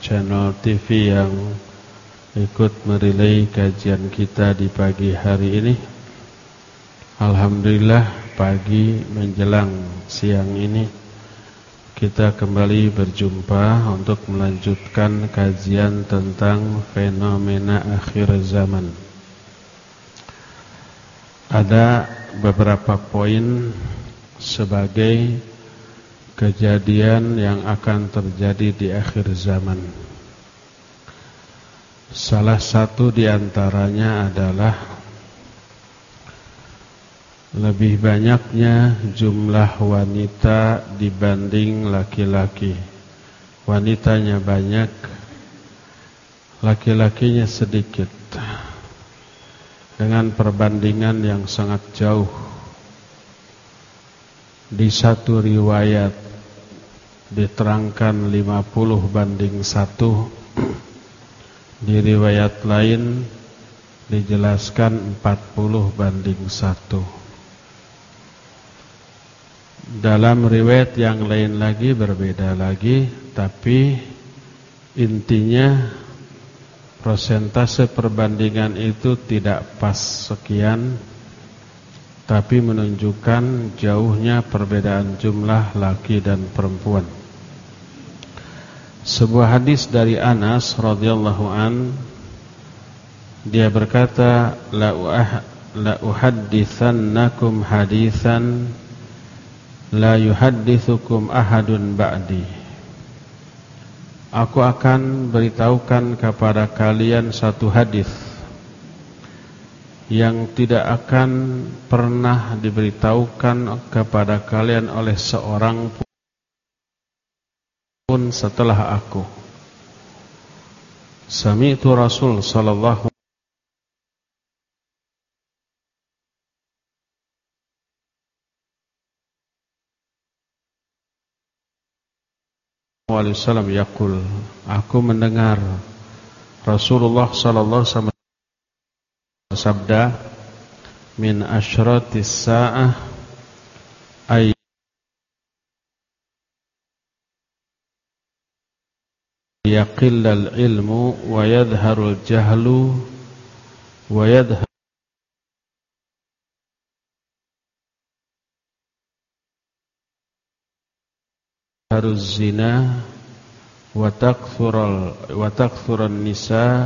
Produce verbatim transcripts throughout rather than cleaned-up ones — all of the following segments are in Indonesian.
channel T V yang ikut merelay kajian kita di pagi hari ini. Alhamdulillah, pagi menjelang siang ini kita kembali berjumpa untuk melanjutkan kajian tentang fenomena akhir zaman. Ada beberapa poin sebagai kejadian yang akan terjadi di akhir zaman. Salah satu di antaranya adalah lebih banyaknya jumlah wanita dibanding laki-laki. Wanitanya banyak, laki-lakinya sedikit, dengan perbandingan yang sangat jauh. Di satu riwayat diterangkan lima puluh banding satu. Di riwayat lain dijelaskan empat puluh banding satu. Dalam riwayat yang lain lagi berbeda lagi, tapi intinya persentase perbandingan itu tidak pas sekian, tapi menunjukkan jauhnya perbedaan jumlah laki dan perempuan. Sebuah hadis dari Anas radhiyallahu an, dia berkata, la uh, la uhadditsannakum haditsan la yuhadditsukum ahadun ba'di. Aku akan beritahukan kepada kalian satu hadis yang tidak akan pernah diberitahukan kepada kalian oleh seorang pun setelah aku. Sami'tu Rasul sallallahu alaihi wasallam yaqul, aku mendengar Rasulullah sallallahu alaihi wasallam bersabda, min asyratis sa'ah ay yaqillal ilmu wa yadharul jahlu wa yadharul zina wa takthurul wa takthurun nisa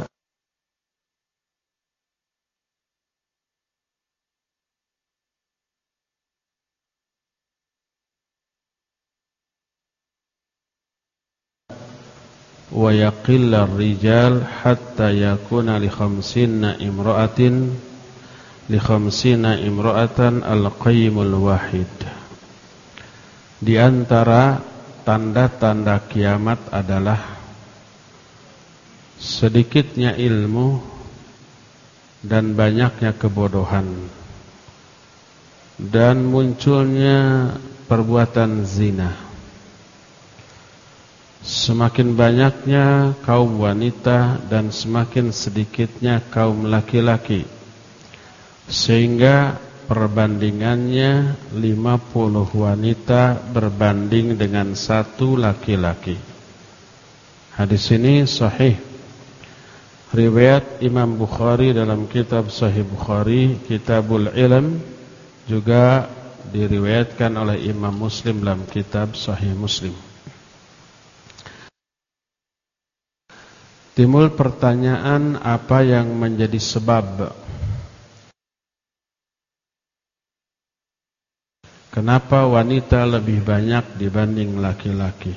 wa yaqillar rijal hatta yakuna li khamsina imra'atin li khamsina imra'atan al-qayyimul wahid. Di antara tanda-tanda kiamat adalah sedikitnya ilmu dan banyaknya kebodohan, dan munculnya perbuatan zina. Semakin banyaknya kaum wanita dan semakin sedikitnya kaum laki-laki, sehingga perbandingannya lima puluh wanita berbanding dengan satu laki-laki. Hadis ini sahih, riwayat Imam Bukhari dalam kitab Sahih Bukhari, Kitabul Ilm, juga diriwayatkan oleh Imam Muslim dalam kitab Sahih Muslim. Timbul pertanyaan, apa yang menjadi sebab kenapa wanita lebih banyak dibanding laki-laki?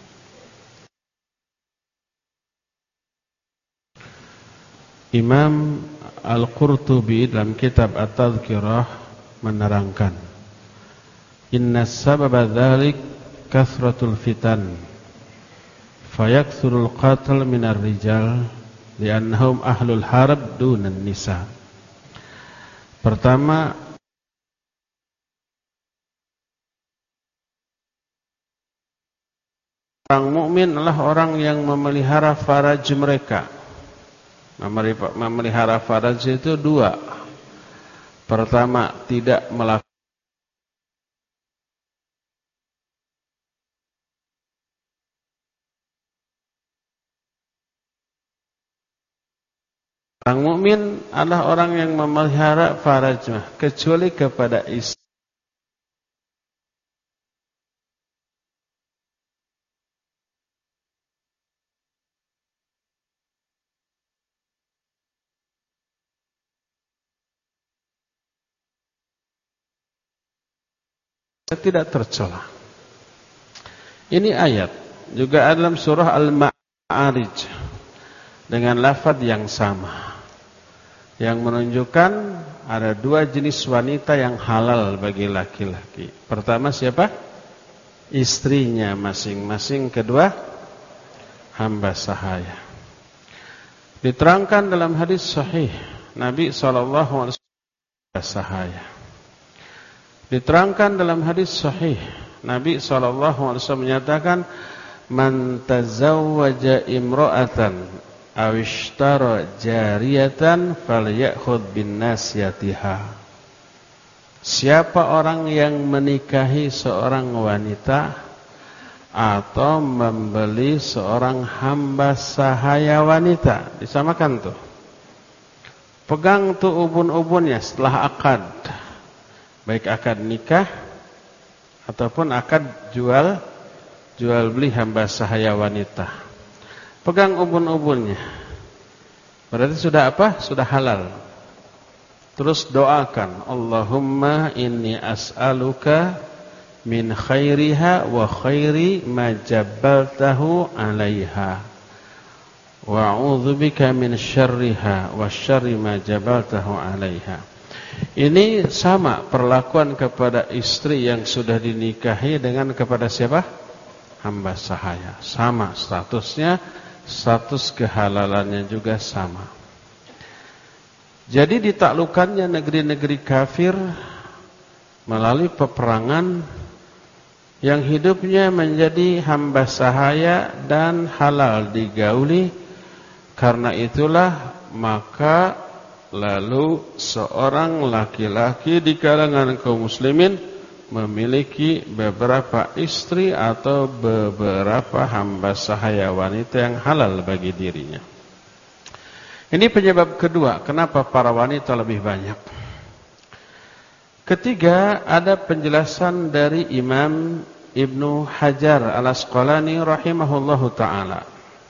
Imam Al-Qurtubi dalam kitab At-Tadhkirah menerangkan, inna sababa dzalik kathratul fitan fayakthurul qatl minar rijal li'annahum ahlul harb dunan nisa. Pertama, orang mukmin adalah orang yang memelihara faraj mereka. Memelihara faraj itu dua. Pertama, tidak melakukan Orang mukmin adalah orang yang memelihara farajnya kecuali kepada istri. Tidak tercela. Ini ayat juga dalam surah Al-Ma'arij dengan lafaz yang sama, yang menunjukkan ada dua jenis wanita yang halal bagi laki-laki. Pertama siapa? Istrinya masing-masing. Kedua, hamba sahaya. Diterangkan dalam hadis sahih Nabi shallallahu alaihi wasallam sahaya. Diterangkan dalam hadis sahih Nabi shallallahu alaihi wasallam menyatakan, man tazawwaja imra'atan aw ishtara jariyatan falyakhudh bin nasiyatiha. Siapa orang yang menikahi seorang wanita atau membeli seorang hamba sahaya wanita, disamakan tuh. Pegang tuh ubun-ubunnya setelah akad, baik akad nikah ataupun akad jual jual beli hamba sahaya wanita. Pegang ubun-ubunnya. Berarti sudah apa? Sudah halal. Terus doakan, Allahumma inni as'aluka min khairiha wa khairi ma jabbaltahu 'alaiha wa a'udzubika min syarriha wa syarri ma jabbaltahu 'alaiha. Ini sama perlakuan kepada istri yang sudah dinikahi dengan kepada siapa? Hamba sahaya. Sama statusnya, status kehalalannya juga sama. Jadi ditaklukkannya negeri-negeri kafir melalui peperangan yang hidupnya menjadi hamba sahaya dan halal digauli. Karena itulah maka lalu seorang laki-laki di kalangan kaum muslimin memiliki beberapa istri atau beberapa hamba sahaya wanita yang halal bagi dirinya. Ini penyebab kedua kenapa para wanita lebih banyak. Ketiga, ada penjelasan dari Imam Ibnu Hajar Al-Asqalani rahimahullahu ta'ala.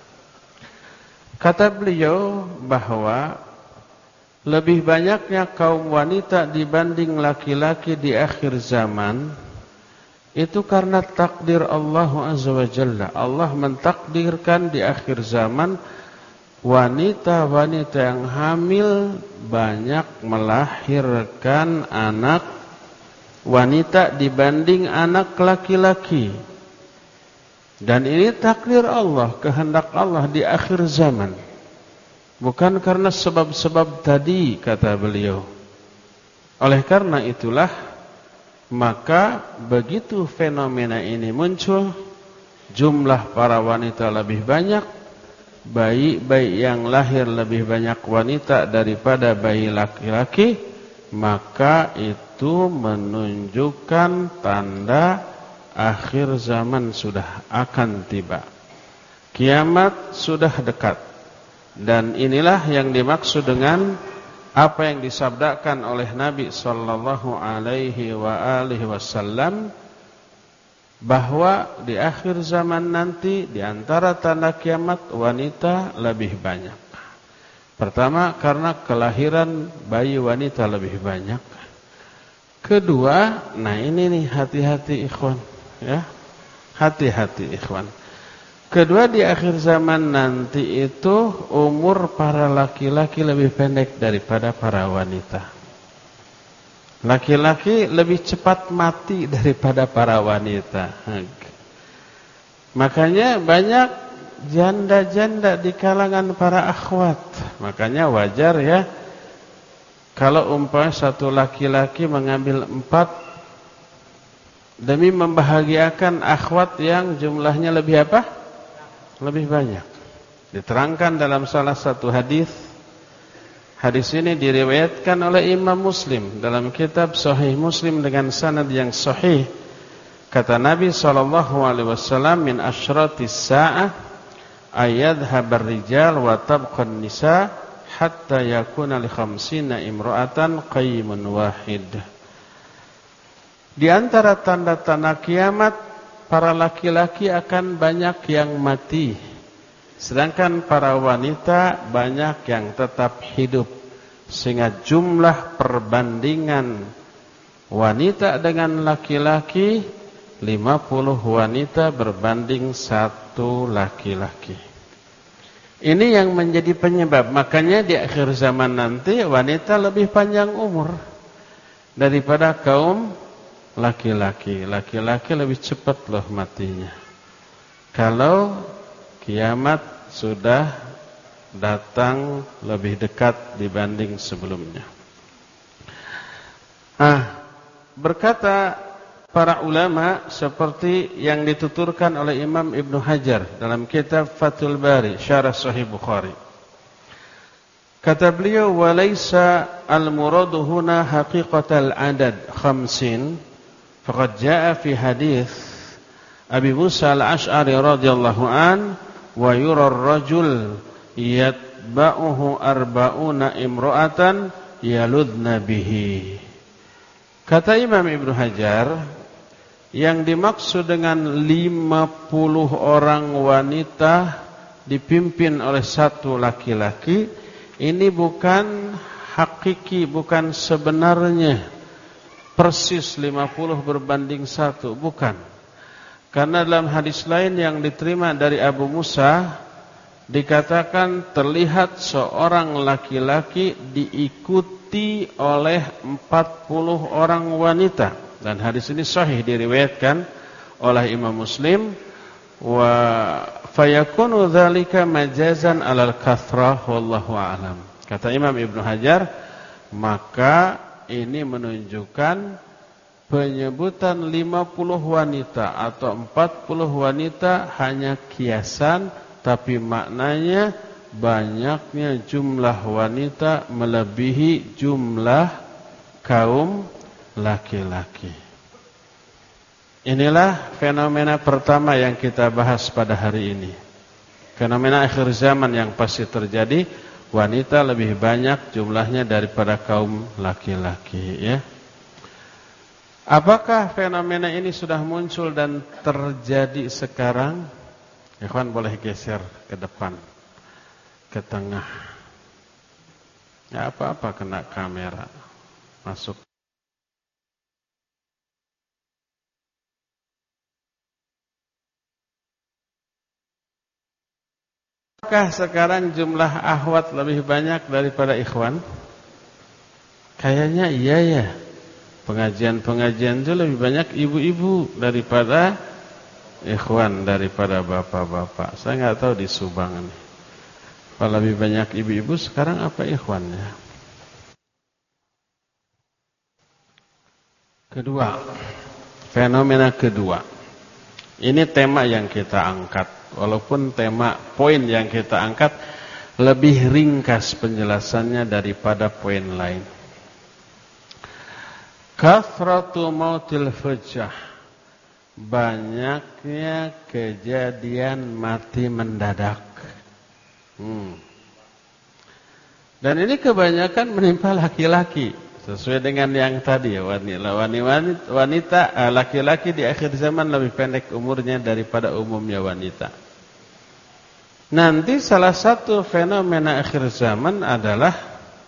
Kata beliau bahwa lebih banyaknya kaum wanita dibanding laki-laki di akhir zaman itu karena takdir Allah Azza wa Jalla. Allah mentakdirkan di akhir zaman wanita-wanita yang hamil banyak melahirkan anak wanita dibanding anak laki-laki. Dan ini takdir Allah, kehendak Allah di akhir zaman. Bukan karena sebab-sebab tadi, kata beliau. Oleh karena itulah, maka begitu fenomena ini muncul, jumlah para wanita lebih banyak, bayi-bayi yang lahir lebih banyak wanita daripada bayi laki-laki, maka itu menunjukkan tanda akhir zaman sudah akan tiba. Kiamat sudah dekat. Dan inilah yang dimaksud dengan apa yang disabdakan oleh Nabi sallallahu alaihi wa alihi wasallam, bahwa di akhir zaman nanti di antara tanda kiamat wanita lebih banyak. Pertama, karena kelahiran bayi wanita lebih banyak. Kedua, nah ini nih hati-hati ikhwan, ya. Hati-hati ikhwan. Kedua, di akhir zaman nanti itu umur para laki-laki lebih pendek daripada para wanita. Laki-laki lebih cepat mati daripada para wanita. Makanya banyak janda-janda di kalangan para akhwat. Makanya wajar ya kalau umpamanya satu laki-laki mengambil empat demi membahagiakan akhwat yang jumlahnya lebih apa? Lebih banyak. Diterangkan dalam salah satu hadis. Hadis ini diriwayatkan oleh Imam Muslim dalam kitab Sahih Muslim dengan sanad yang sahih. Kata Nabi sallallahu alaihi wasallam, min asyratis sa'ah ayadhabar rijal wa tabqan nisa hatta yakuna li khamsina imra'atan qaymun wahid. Di antara tanda-tanda kiamat, para laki-laki akan banyak yang mati, sedangkan para wanita banyak yang tetap hidup, sehingga jumlah perbandingan wanita dengan laki-laki lima puluh wanita berbanding satu laki-laki. Ini yang menjadi penyebab, makanya di akhir zaman nanti wanita lebih panjang umur daripada kaum laki-laki. Laki-laki lebih cepat loh matinya. Kalau kiamat sudah datang lebih dekat dibanding sebelumnya. Ah, berkata para ulama seperti yang dituturkan oleh Imam Ibnu Hajar dalam kitab Fathul Bari Syarah Sahih Bukhari. Kata beliau, walaysa al-muradu huna haqiqatal adad khamsin, faqad jaa fi hadits Abi Musa al-Asy'ari radhiyallahu an, wa yura ar-rajul yatba'uhu arba'una imra'atan yaludna bihi. Kata Imam Ibnu Hajar, yang dimaksud dengan lima puluh orang wanita dipimpin oleh satu laki-laki, ini bukan hakiki, bukan sebenarnya persis lima puluh berbanding satu, bukan. Karena dalam hadis lain yang diterima dari Abu Musa dikatakan terlihat seorang laki-laki diikuti oleh empat puluh orang wanita, dan hadis ini sahih diriwayatkan oleh Imam Muslim. Wa fayakunu dzalika majazan 'alal kathrah wallahu a'lam. Kata Imam Ibnu Hajar, maka ini menunjukkan penyebutan lima puluh wanita atau empat puluh wanita hanya kiasan, tapi maknanya banyaknya jumlah wanita melebihi jumlah kaum laki-laki. Inilah fenomena pertama yang kita bahas pada hari ini. Fenomena akhir zaman yang pasti terjadi, wanita lebih banyak jumlahnya daripada kaum laki-laki, ya. Apakah fenomena ini sudah muncul dan terjadi sekarang? Ikhwan boleh geser ke depan, ke tengah. Ya, apa-apa kena kamera. Masuk. Apakah sekarang jumlah akhwat lebih banyak daripada ikhwan? Kayaknya iya ya. Pengajian-pengajian itu lebih banyak ibu-ibu daripada ikhwan, daripada bapak-bapak. Saya nggak tahu di Subang ini. Kalau lebih banyak ibu-ibu sekarang apa ikhwannya? Kedua, fenomena kedua. Ini tema yang kita angkat. Walaupun tema poin yang kita angkat lebih ringkas penjelasannya daripada poin lain. Kathratu mautil fujah, banyaknya kejadian mati mendadak. Hmm. Dan ini kebanyakan menimpa laki-laki, sesuai dengan yang tadi ya, wanita, wanita, wanita laki-laki di akhir zaman lebih pendek umurnya daripada umumnya wanita. Nanti salah satu fenomena akhir zaman adalah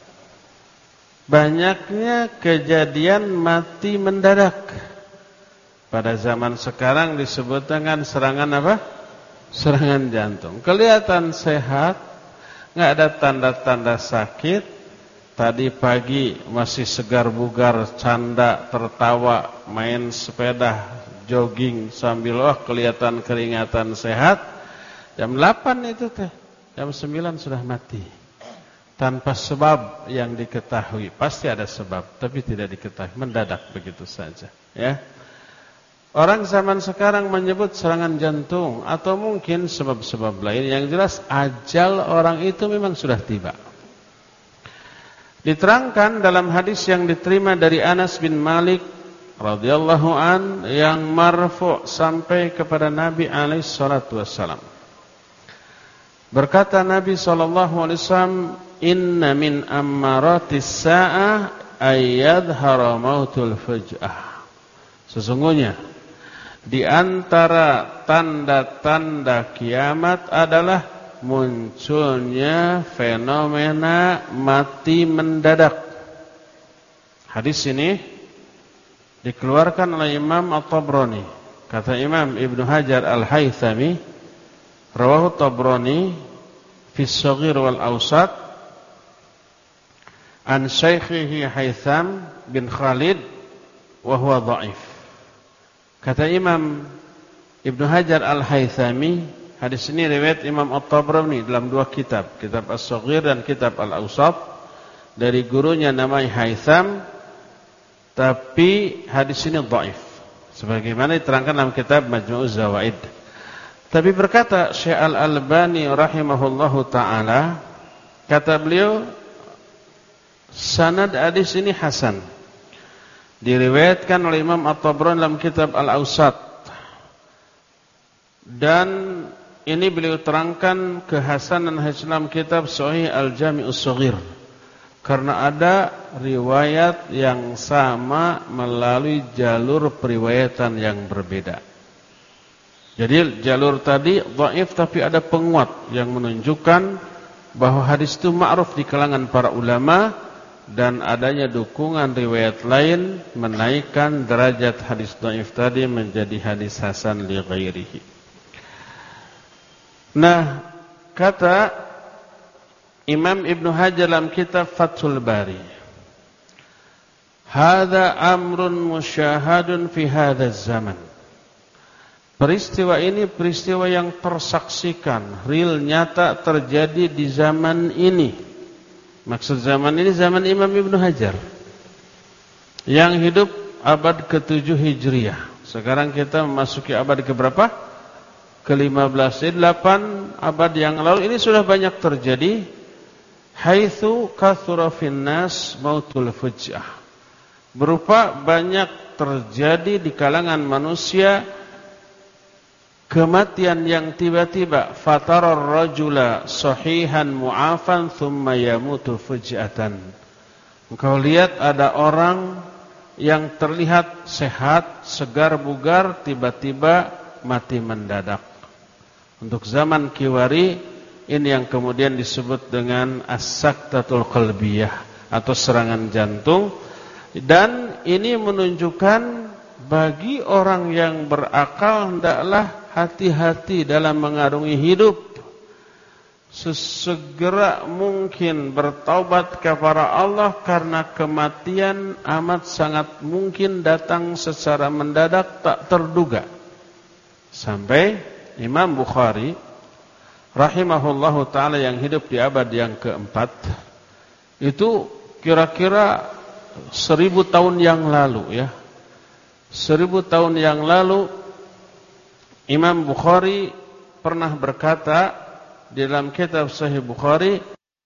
banyaknya kejadian mati mendadak. Pada zaman sekarang disebut dengan serangan apa? Serangan jantung. Kelihatan sehat, nggak ada tanda-tanda sakit. Tadi pagi masih segar bugar, canda, tertawa, main sepeda, jogging sambil wah kelihatan keringatan sehat. Jam delapan itu teh, jam sembilan sudah mati. Tanpa sebab yang diketahui. Pasti ada sebab, tapi tidak diketahui, mendadak begitu saja, ya. Orang zaman sekarang menyebut serangan jantung atau mungkin sebab-sebab lain. Yang jelas ajal orang itu memang sudah tiba. Diterangkan dalam hadis yang diterima dari Anas bin Malik radhiyallahu an yang marfu' sampai kepada Nabi alaihi salatu wassalam. Berkata Nabi sallallahu alaihi wasallam, inna min ammaratis sa'ah ayyadhara mautul fuj'ah. Sesungguhnya di antara tanda-tanda kiamat adalah munculnya fenomena mati mendadak. Hadis ini dikeluarkan oleh Imam At-Tabrani. Kata Imam Ibnu Hajar Al-Haythami, rawahu Tabrani fi Shaghir wal Awsat an Syaikhihi Haytham bin Khalid wa huwa dha'if. Kata Imam Ibnu Hajar Al-Haythami, hadis ini riwayat Imam At-Tabrani dalam dua kitab, kitab As-Shaghir dan kitab Al-Awsat, dari gurunya namanya Haytham, tapi hadis ini dhaif sebagaimana diterangkan dalam kitab Majmu'uz Zawaid. Tapi berkata Syekh Al-Albani rahimahullahu taala, kata beliau sanad hadis ini hasan, diriwayatkan oleh Imam At-Tabrani dalam kitab Al-Awsat, dan ini beliau terangkan kehasanan hadis dalam kitab Sahih Al-Jami'us Shaghir, karena ada riwayat yang sama melalui jalur periwayatan yang berbeda. Jadi jalur tadi dhaif, tapi ada penguat yang menunjukkan bahwa hadis itu ma'ruf di kalangan para ulama, dan adanya dukungan riwayat lain menaikkan derajat hadis dhaif tadi menjadi hadis hasan li ghairihi. Nah, kata Imam Ibnu Hajar dalam kitab Fathul Bari, hadza amrun musyahadun fi hadzal zaman. Peristiwa ini peristiwa yang tersaksikan, real, nyata, terjadi di zaman ini. Maksud zaman ini zaman Imam Ibnu Hajar yang hidup abad ketujuh Hijriah. Sekarang kita memasuki abad keberapa? kelima belas. Delapan abad yang lalu ini sudah banyak terjadi. Haitsu katsura finnas mautul fuj'ah, berupa banyak terjadi di kalangan manusia kematian yang tiba-tiba. Fatarar rajula sahihan mu'afan thumma yamutu fuj'atan. Engkau lihat ada orang yang terlihat sehat, segar bugar, tiba-tiba mati mendadak. Untuk zaman Kiwari ini yang kemudian disebut dengan as-saktatul qalbiyah atau serangan jantung, dan ini menunjukkan bagi orang yang berakal hendaklah hati-hati dalam mengarungi hidup, sesegera mungkin bertaubat kepada Allah, karena kematian amat sangat mungkin datang secara mendadak tak terduga. Sampai Imam Bukhari rahimahullahu ta'ala yang hidup di abad yang keempat, itu kira-kira seribu tahun yang lalu ya. Seribu tahun yang lalu Imam Bukhari pernah berkata di dalam kitab Sahih Bukhari,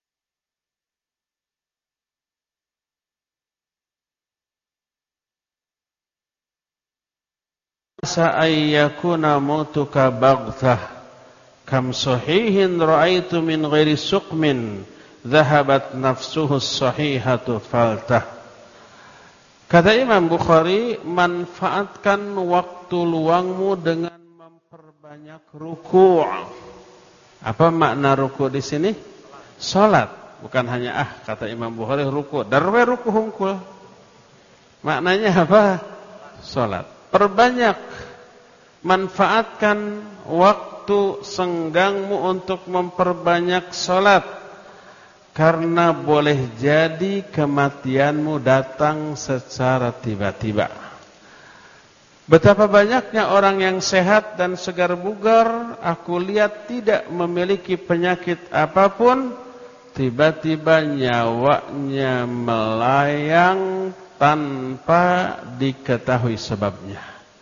sa'ayyakuna mautuka baghtah kam sahihin ra'aitu min ghairi suqmin dhahabat nafsuhu sahihatu faltah. Kata Imam Bukhari, manfaatkan waktu luangmu dengan memperbanyak ruku'. Apa makna ruku' di sini? Salat, bukan hanya ah kata Imam Bukhari ruku', darwe ruku' hungkul. Maknanya apa? Salat. Perbanyak, manfaatkan waktu senggangmu untuk memperbanyak salat, karena boleh jadi kematianmu datang secara tiba-tiba. Betapa banyaknya orang yang sehat dan segar bugar aku lihat tidak memiliki penyakit apapun, tiba-tiba nyawanya melayang tanpa diketahui sebabnya.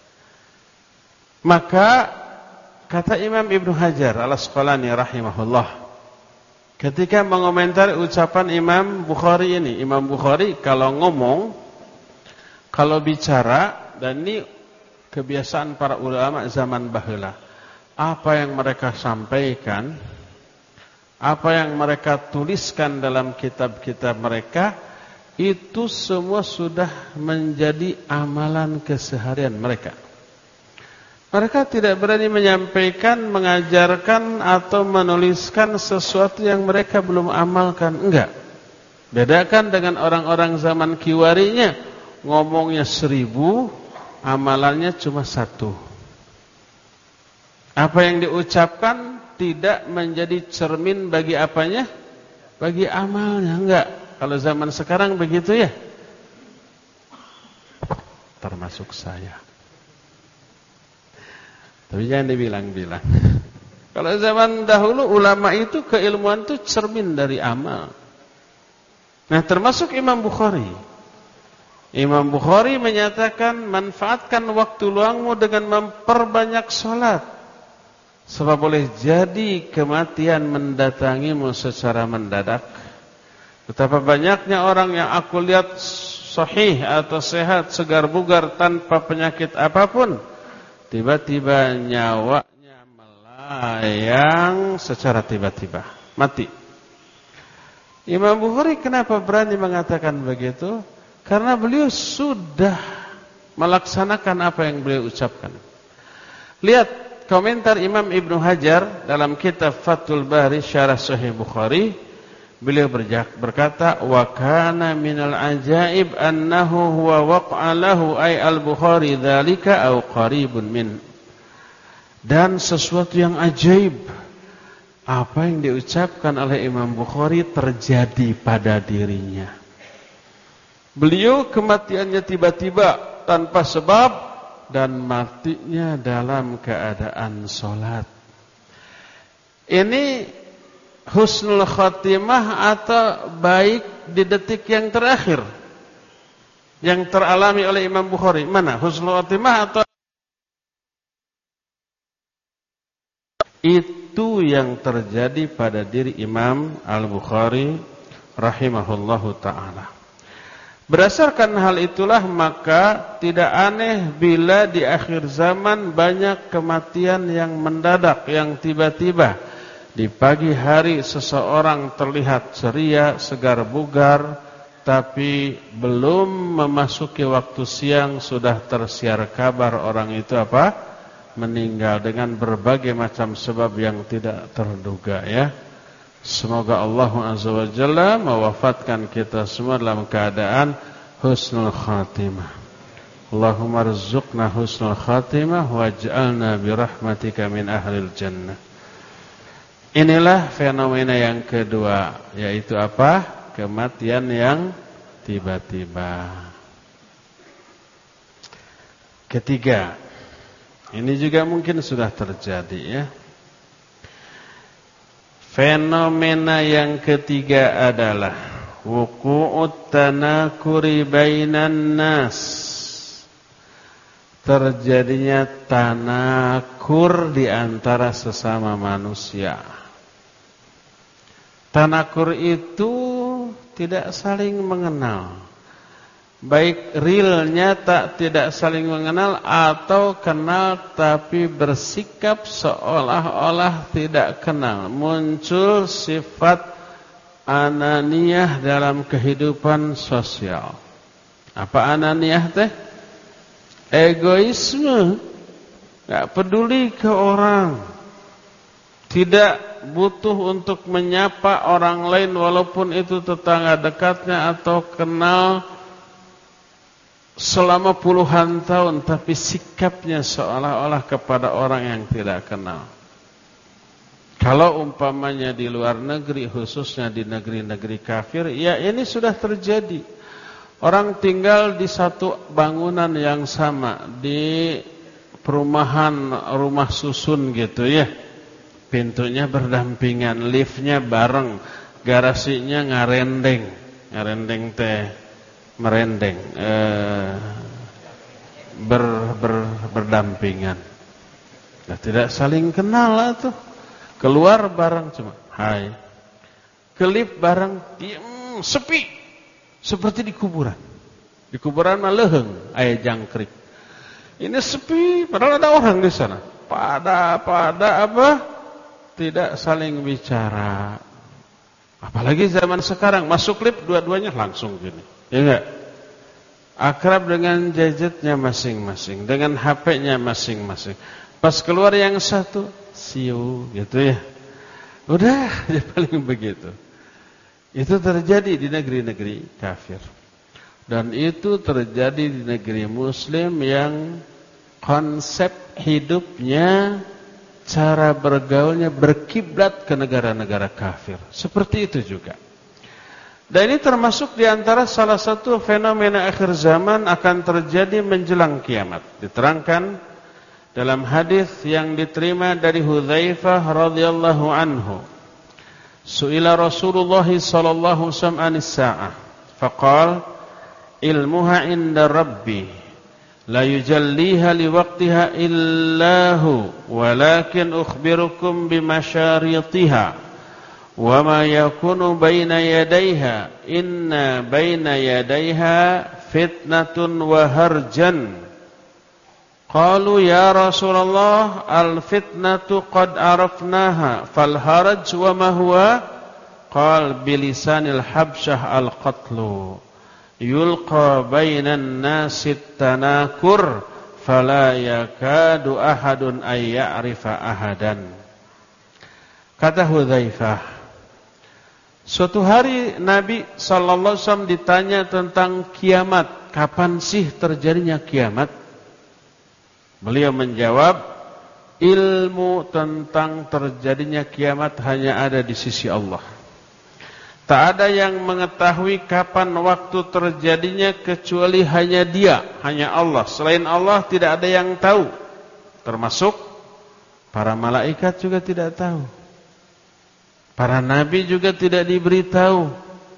Maka kata Imam Ibnu Hajar Al-Asqalani rahimahullah, ketika mengomentari ucapan Imam Bukhari ini, Imam Bukhari kalau ngomong, kalau bicara, dan ini kebiasaan para ulama zaman baheula, apa yang mereka sampaikan, apa yang mereka tuliskan dalam kitab-kitab mereka, itu semua sudah menjadi amalan keseharian mereka. Mereka tidak berani menyampaikan, mengajarkan atau menuliskan sesuatu yang mereka belum amalkan. Enggak. Bedakan dengan orang-orang zaman kiwarinya, ngomongnya seribu, amalannya cuma satu. Apa yang diucapkan tidak menjadi cermin bagi apanya? Bagi amalnya. Enggak. Kalau zaman sekarang begitu ya. Termasuk saya. Tapi jangan dibilang-bilang. Kalau zaman dahulu ulama itu keilmuan itu cermin dari amal. Nah, termasuk Imam Bukhari. Imam Bukhari menyatakan, manfaatkan waktu luangmu dengan memperbanyak sholat. Sebab boleh jadi kematian mendatangimu secara mendadak. Betapa banyaknya orang yang aku lihat sahih atau sehat, segar bugar tanpa penyakit apapun, tiba-tiba nyawanya melayang secara tiba-tiba, mati. Imam Bukhari kenapa berani mengatakan begitu? Karena beliau sudah melaksanakan apa yang beliau ucapkan. Lihat komentar Imam Ibnu Hajar dalam kitab Fathul Bari Syarah Sahih Bukhari. Beliau berkata, wa kana minal ajaib annahu huwa waq'a lahu ay al-Bukhari dzalika aw qaribun min. Dan sesuatu yang ajaib, apa yang diucapkan oleh Imam Bukhari terjadi pada dirinya. Beliau kematiannya tiba-tiba tanpa sebab dan matinya dalam keadaan sholat. Ini husnul khatimah atau baik di detik yang terakhir yang teralami oleh Imam Bukhari? Mana? Husnul khatimah atau itu yang terjadi pada diri Imam Al-Bukhari rahimahullahu ta'ala. Berdasarkan hal itulah maka tidak aneh bila di akhir zaman banyak kematian yang mendadak, yang tiba-tiba. Di pagi hari seseorang terlihat ceria, segar bugar, tapi belum memasuki waktu siang sudah tersiar kabar orang itu apa? Meninggal dengan berbagai macam sebab yang tidak terduga ya. Semoga Allah Azza wa Jalla mewafatkan kita semua dalam keadaan husnul khatimah. Allahumma rzuqna husnul khatimah waj'alna birahmatika min ahlil jannah. Inilah fenomena yang kedua, yaitu apa? Kematian yang tiba-tiba. Ketiga, ini juga mungkin sudah terjadi ya. Fenomena yang ketiga adalah wuqu'ut tanakuri bainan nas. Terjadinya tanakur di antara sesama manusia. Tanakur itu tidak saling mengenal. Baik realnya tak tidak saling mengenal atau kenal tapi bersikap seolah-olah tidak kenal. Muncul sifat ananiyah dalam kehidupan sosial. Apa ananiyah teh? Egoisme. Gak peduli ke orang. Tidak butuh untuk menyapa orang lain walaupun itu tetangga dekatnya atau kenal selama puluhan tahun, tapi sikapnya seolah-olah kepada orang yang tidak kenal. Kalau umpamanya di luar negeri, khususnya di negeri-negeri kafir, ya ini sudah terjadi. Orang tinggal di satu bangunan yang sama, di perumahan rumah susun gitu ya. Pintunya berdampingan, liftnya bareng, garasinya ngarendeng, ngarendeng teh merendeng, eh, ber, ber, berdampingan. Nah, tidak saling kenal lah tuh. Keluar bareng cuma hai, ke lift bareng diam, sepi, seperti di kuburan. Di kuburan mah leuheung aya jangkrik. Ini sepi, padahal ada orang di sana. Pada pada apa? Tidak saling bicara, Apalagi zaman sekarang, masuk lift dua-duanya langsung gini. Ya enggak? Akrab dengan gadgetnya masing-masing, dengan H P-nya masing-masing. Pas keluar yang satu, see you, gitu ya. Udah, ya paling begitu. Itu terjadi di negeri-negeri kafir. Dan itu terjadi di negeri muslim yang konsep hidupnya, cara bergaulnya berkiblat ke negara-negara kafir. Seperti itu juga. Dan ini termasuk di antara salah satu fenomena akhir zaman akan terjadi menjelang kiamat. Diterangkan dalam hadis yang diterima dari Hudzaifah radhiyallahu anhu. Su'ila Rasulullah sallallahu alaihi wasallam anis sa'ah. Faqala ilmuha inda rabbi la yujalliha liwaqtiha illahu walakin ukhbirukum bimasyaritiha wa ma yakunu baina yadayha inna baina yadayha fitnatun wa harjan. Qalu ya Rasulullah al fitnatu qad arafnaha fal haraj wa ma huwa? Qal bilisanil habsyah al qatlu yulqa bainan nasit tanakur fala yakadu ahadun ay ya'rifa ahadan. Kata Hudzaifah, suatu hari Nabi sallallahu alaihi wasallam ditanya tentang kiamat, kapan sih terjadinya kiamat? Beliau menjawab, ilmu tentang terjadinya kiamat hanya ada di sisi Allah. Tak ada yang mengetahui kapan waktu terjadinya kecuali hanya Dia, hanya Allah. Selain Allah tidak ada yang tahu. Termasuk para malaikat juga tidak tahu. Para nabi juga tidak diberitahu.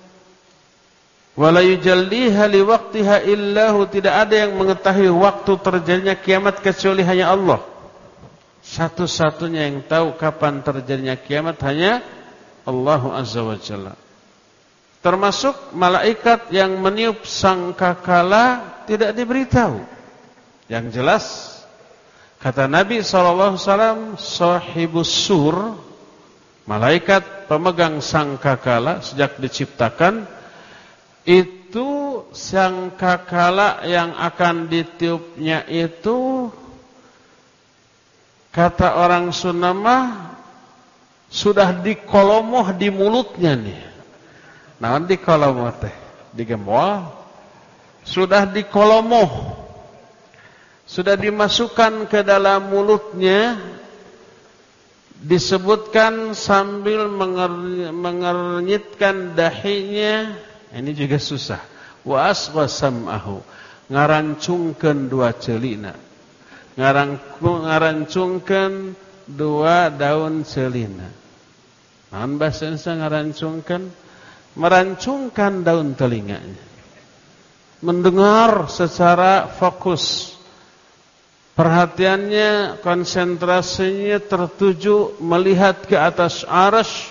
Wala yujalliha liwaqtiha illahu, tidak ada yang mengetahui waktu terjadinya kiamat kecuali hanya Allah. Satu-satunya yang tahu kapan terjadinya kiamat hanya Allah Azza wa Jalla. Termasuk malaikat yang meniup sangkakala tidak diberitahu. Yang jelas kata Nabi sallallahu alaihi wasallam, sahibus sur, malaikat pemegang sangkakala sejak diciptakan, itu sangkakala yang akan ditiupnya itu kata orang Sunda mah sudah dikolomoh di mulutnya nih. Naon dikolomoh teh? Digembol. Sudah dikolomoh. Sudah dimasukkan ke dalam mulutnya. Disebutkan sambil mengernyitkan dahinya. Ini juga susah. Wa asgha sam'ahu, ngarancungkeun dua ceulina. Ngarang ngarancungkeun dua daun ceulina. Naon basa Indonesia ngarancungkeun? Merancungkan daun telinganya. Mendengar secara fokus. Perhatiannya, konsentrasinya tertuju melihat ke atas arsy.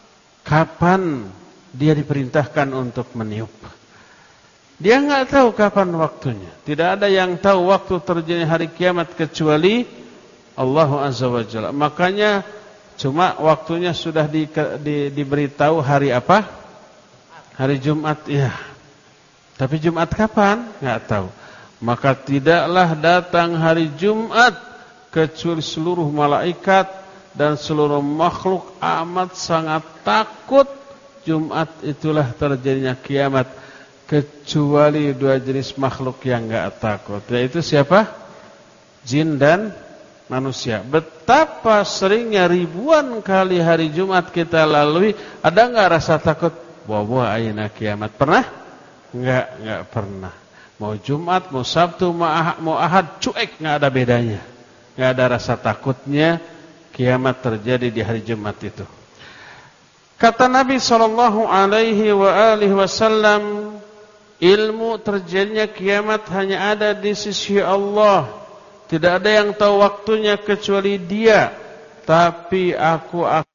Kapan dia diperintahkan untuk meniup? Dia enggak tahu kapan waktunya. Tidak ada yang tahu waktu terjadinya hari kiamat kecuali Allah Azza wa Jalla. Makanya cuma waktunya sudah di, di, diberitahu hari apa? Hari Jumat, ya. Tapi Jumat kapan? Enggak tahu. Maka tidaklah datang hari Jumat kecuali seluruh malaikat dan seluruh makhluk amat sangat takut Jumat itulah terjadinya kiamat, kecuali dua jenis makhluk yang enggak takut, yaitu siapa? Jin dan manusia. Betapa seringnya ribuan kali hari Jumat kita lalui, ada enggak rasa takut? Bawa-bawa ayeuna kiamat. Pernah? Enggak, enggak pernah. Mau Jumat, mau Sabtu, mau Ahad, cuek, enggak ada bedanya. Enggak ada rasa takutnya kiamat terjadi di hari Jumat itu. Kata Nabi sallallahu alaihi wa alihi wasallam, ilmu terjadinya kiamat hanya ada di sisi Allah. Tidak ada yang tahu waktunya kecuali Dia. Tapi aku akan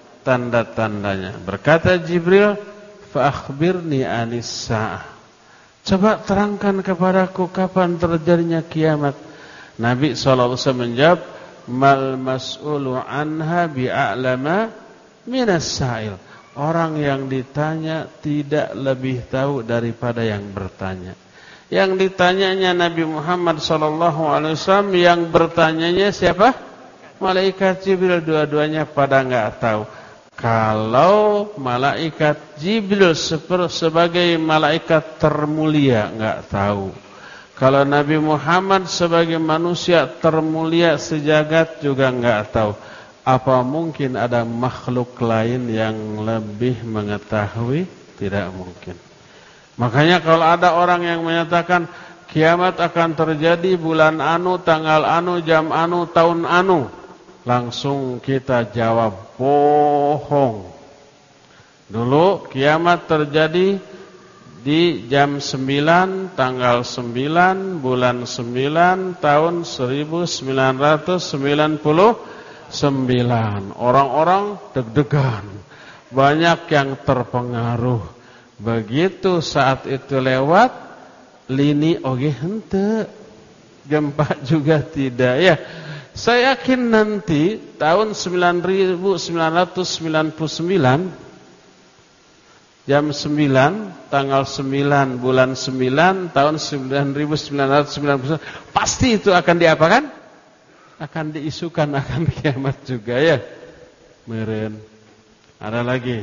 tanda-tandanya. Berkata Jibril, fa akhbirni anis sa'ah. Coba terangkan kepadaku kapan terjadinya kiamat. Nabi shallallahu alaihi wasallam menjawab, mal mas'ulu anha bi'a'lama minas sa'il. Orang yang ditanya tidak lebih tahu daripada yang bertanya. Yang ditanyanya Nabi Muhammad shallallahu alaihi wasallam, yang bertanyanya siapa? Malaikat Jibril. Dua-duanya pada enggak tahu. Kalau malaikat Jibril sebagai malaikat termulia enggak tahu. Kalau Nabi Muhammad sebagai manusia termulia sejagat juga enggak tahu. Apa mungkin ada makhluk lain yang lebih mengetahui? Tidak mungkin. Makanya kalau ada orang yang menyatakan kiamat akan terjadi bulan anu, tanggal anu, jam anu, tahun anu, langsung kita jawab bohong. Dulu kiamat terjadi di jam sembilan, tanggal sembilan, bulan sembilan, tahun seribu sembilan ratus sembilan puluh sembilan. Orang-orang deg-degan, banyak yang terpengaruh. Begitu saat itu lewat, lini oge henteu, gempa juga tidak ya. Saya yakin nanti tahun sembilan ribu sembilan ratus sembilan puluh sembilan, jam sembilan, tanggal sembilan, bulan sembilan, tahun sembilan ribu sembilan ratus sembilan puluh sembilan, pasti itu akan diapakan? Akan diisukan, akan kiamat juga ya. Meren. Ada lagi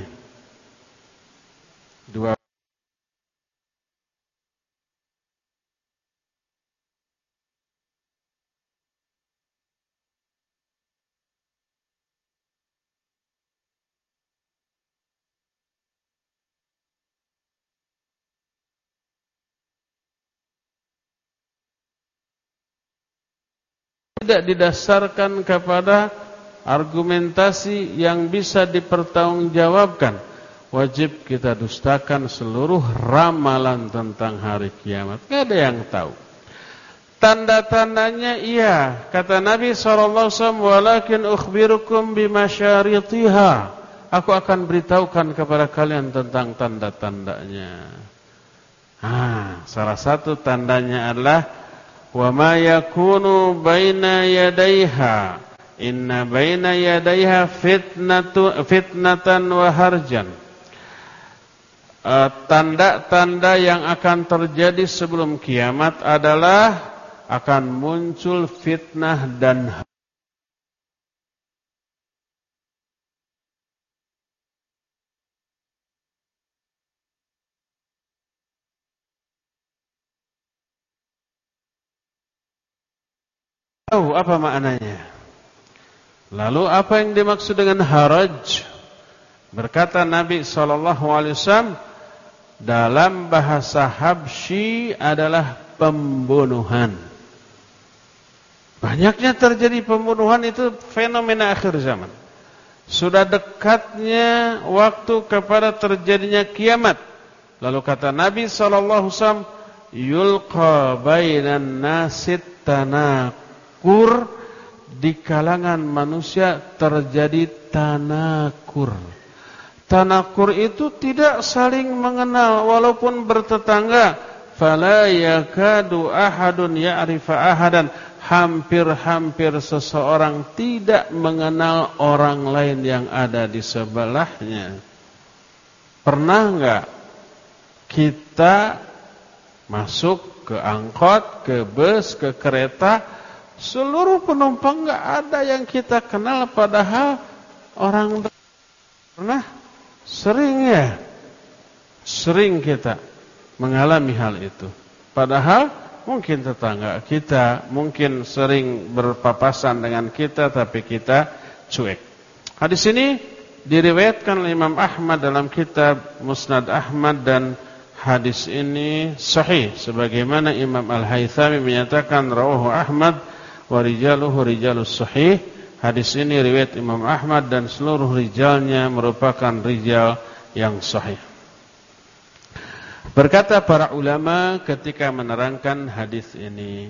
dua. Tidak didasarkan kepada argumentasi yang bisa dipertanggungjawabkan, wajib kita dustakan seluruh ramalan tentang hari kiamat. Tidak ada yang tahu. Tanda-tandanya iya, kata Nabi shallallahu alaihi wasallam, walakin ukhbirukum bimasyaritiha. Aku akan beritahukan kepada kalian tentang tanda-tandanya. Ah, salah satu tandanya adalah wa ma yakunu baina yadayha inna baina yadayha fitnatu fitnatan wa harjan. Tanda-tanda yang akan terjadi sebelum kiamat adalah akan muncul fitnah dan tahu apa maknanya. Lalu apa yang dimaksud dengan haraj? Berkata Nabi shallallahu alaihi wasallam, dalam bahasa Habsyi adalah pembunuhan. Banyaknya terjadi pembunuhan, itu fenomena akhir zaman. Sudah dekatnya waktu kepada terjadinya kiamat. Lalu kata Nabi shallallahu alaihi wasallam, yulqa bainan nasit tanaq. Kur, di kalangan manusia terjadi tanakur. Tanakur itu tidak saling mengenal walaupun bertetangga. Fala yakadu ahadun ya'rifa ahadan. Hampir-hampir seseorang tidak mengenal orang lain yang ada di sebelahnya. Pernah enggak kita masuk ke angkot, ke bus, ke kereta, seluruh penumpang enggak ada yang kita kenal, padahal orang pernah sering ya, sering kita mengalami hal itu. Padahal mungkin tetangga kita, mungkin sering berpapasan dengan kita, tapi kita cuek. Hadis ini diriwayatkan oleh Imam Ahmad dalam kitab Musnad Ahmad, dan hadis ini sahih sebagaimana Imam Al-Haythami menyatakan rawahu Ahmad wa rijaluhu rijalus sahih. Hadis ini riwayat Imam Ahmad dan seluruh rijalnya merupakan rijal yang sahih. Berkata para ulama ketika menerangkan hadis ini,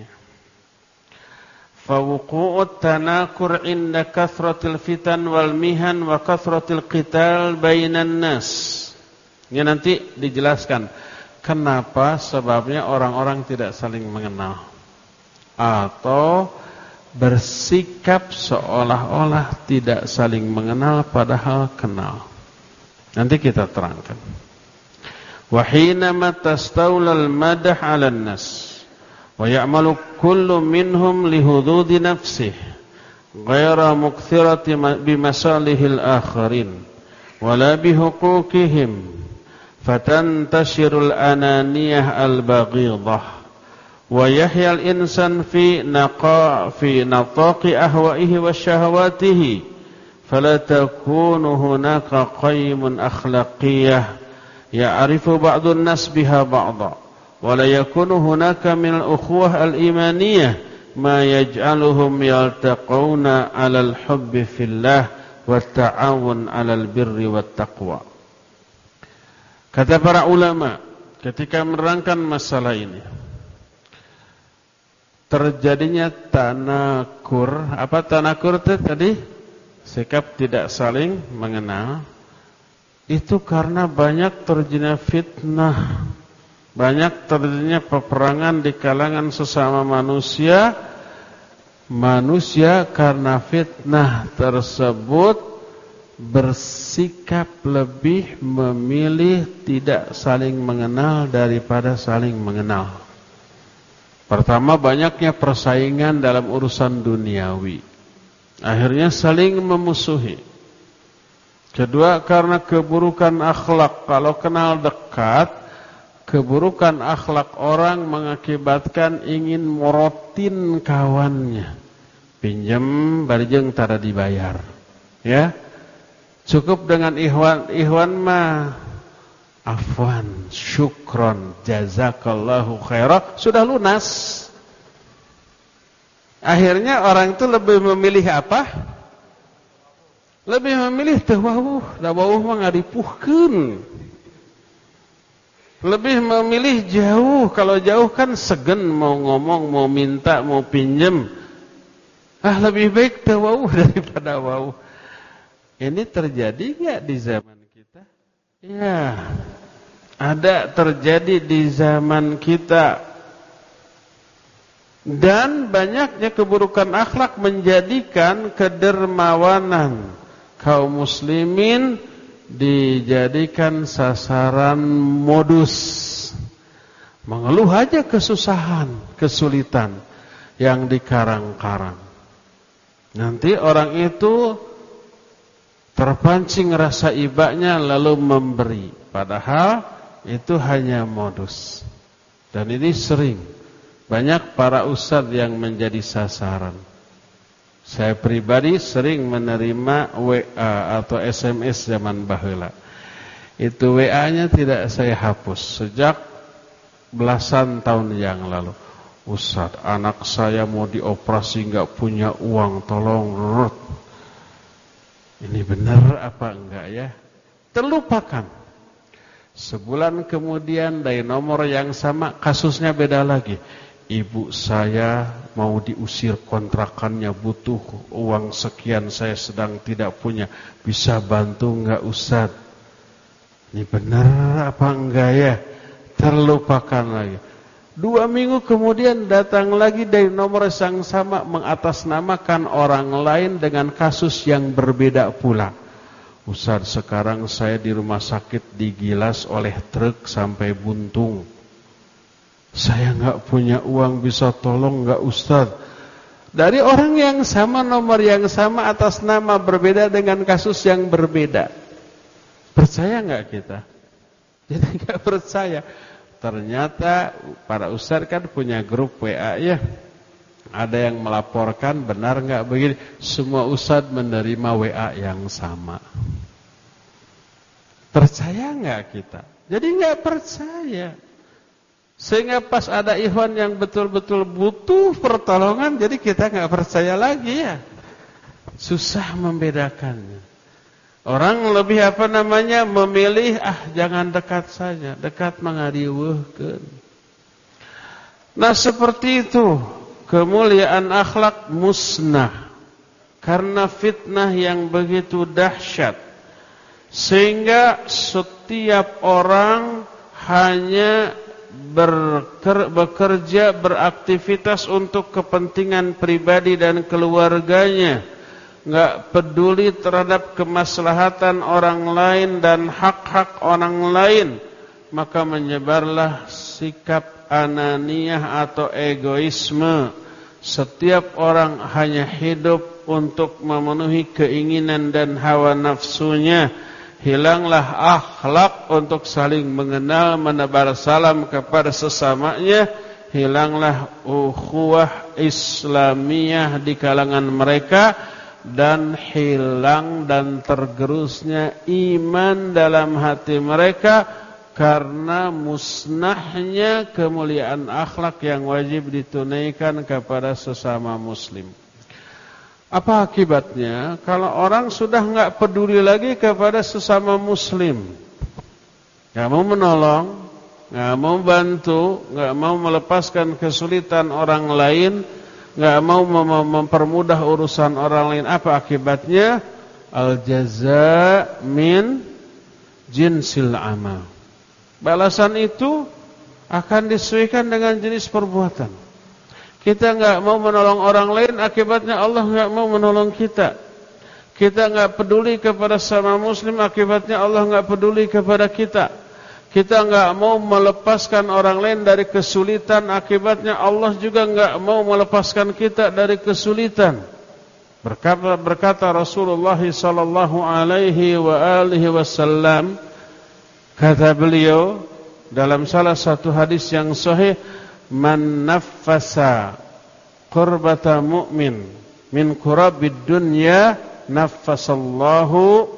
fa wuqu'ut tanakur inda kathratil fitan wal mihan wa kathratil qital bainan nas. Ini nanti dijelaskan kenapa sebabnya orang-orang tidak saling mengenal atau bersikap seolah-olah tidak saling mengenal padahal kenal. Nanti kita terangkan. Wa hinama tastawla al-madah 'ala an-nas wa ya'malu kullu minhum li hududi nafsihi ghaira mukthirati bimasalihil akharin wala bihuquqihim fatantashirul ananiyah al-baghidah wa yahya al-insan fi naqa fi nataqi ahwaihi wa syahawatihi fala takunu hunaka qaymun akhlaqiyah ya'rifu ba'dun nas biha ba'dha wa la yakunu hunaka min al-ukhuwah al-imaniyah ma yaj'aluhum yaltaquna 'ala al-hubbi fillah wa ta'awun 'ala al-birri wat taqwa. Kata para ulama ketika menerangkan masalah ini, terjadinya tanakur. Apa tanakur itu tadi? Sikap tidak saling mengenal. Itu karena banyak terjadinya fitnah, banyak terjadinya peperangan di kalangan sesama manusia. Manusia karena fitnah tersebut bersikap lebih memilih tidak saling mengenal daripada saling mengenal. Pertama, banyaknya persaingan dalam urusan duniawi, akhirnya saling memusuhi. Kedua, karena keburukan akhlak. Kalau kenal dekat, keburukan akhlak orang mengakibatkan ingin morotin kawannya. Pinjam barjeng tara dibayar. Ya. Cukup dengan ihwan, ihwan mah afwan, syukron, jazakallahu khairah, sudah lunas. Akhirnya orang itu lebih memilih apa? Lebih memilih tawawuh, tawawuh mah ngadipuhkeun. Lebih memilih jauh. Kalau jauh kan segen mau ngomong, mau minta, mau pinjem. Ah, lebih baik tawawuh daripada wawuh. Ini terjadi enggak di zaman kita? Ya. Ada terjadi di zaman kita. Dan banyaknya keburukan akhlak menjadikan kedermawanan kaum muslimin dijadikan sasaran modus. Mengeluh aja kesusahan, kesulitan yang dikarang-karang. Nanti orang itu terpancing rasa ibanya lalu memberi. Padahal itu hanya modus. Dan ini sering. Banyak para ustadz yang menjadi sasaran. Saya pribadi sering menerima W A atau S M S zaman baheula. Itu W A-nya tidak saya hapus sejak belasan tahun yang lalu. Ustadz, anak saya mau dioperasi enggak punya uang, tolong rut. Ini benar apa enggak ya? Terlupakan. Sebulan kemudian dari nomor yang sama kasusnya beda lagi. Ibu saya mau diusir kontrakannya, butuh uang sekian, saya sedang tidak punya, bisa bantu enggak Ustaz? Ini benar apa enggak ya? Terlupakan lagi. Dua minggu kemudian datang lagi dari nomor yang sama mengatasnamakan orang lain dengan kasus yang berbeda pula. Ustaz, sekarang saya di rumah sakit digilas oleh truk sampai buntung. Saya enggak punya uang, bisa tolong enggak Ustaz? Dari orang yang sama, nomor yang sama, atas nama berbeda dengan kasus yang berbeda. Percaya enggak kita? Jadi enggak percaya. Ternyata para ustaz kan punya grup W A ya. Ada yang melaporkan, benar enggak begini? Semua ustaz menerima W A yang sama. Percaya enggak kita? Jadi enggak percaya. Sehingga pas ada ikhwan yang betul-betul butuh pertolongan, jadi kita enggak percaya lagi ya. Susah membedakannya. Orang lebih apa namanya memilih, ah jangan dekat saja, dekat mangadiweuhkeun. Nah seperti itu, kemuliaan akhlak musnah karena fitnah yang begitu dahsyat, sehingga setiap orang hanya berker, bekerja, beraktivitas untuk kepentingan pribadi dan keluarganya, enggak peduli terhadap kemaslahatan orang lain dan hak-hak orang lain, maka menyebarlah sikap ananiyah atau egoisme. Setiap orang hanya hidup untuk memenuhi keinginan dan hawa nafsunya. Hilanglah akhlak untuk saling mengenal, menebar salam kepada sesamanya. Hilanglah ukhuwah Islamiyah di kalangan mereka. Dan hilang dan tergerusnya iman dalam hati mereka karena musnahnya kemuliaan akhlak yang wajib ditunaikan kepada sesama muslim. Apa akibatnya? Kalau orang sudah enggak peduli lagi kepada sesama muslim, enggak mau menolong, enggak mau bantu, enggak mau melepaskan kesulitan orang lain, enggak mau mem- mempermudah urusan orang lain, apa akibatnya? Al-jazaa min jinsil amal. Balasan itu akan disesuaikan dengan jenis perbuatan. Kita enggak mau menolong orang lain, akibatnya Allah enggak mau menolong kita. Kita enggak peduli kepada sesama muslim, akibatnya Allah enggak peduli kepada kita. Kita enggak mau melepaskan orang lain dari kesulitan, akibatnya Allah juga enggak mau melepaskan kita dari kesulitan. Berkata, berkata Rasulullah sallallahu alaihi wa alihi wasallam, kata beliau dalam salah satu hadis yang sahih, man naffasa qurbata mu'min min kurabid dunya naffasallahu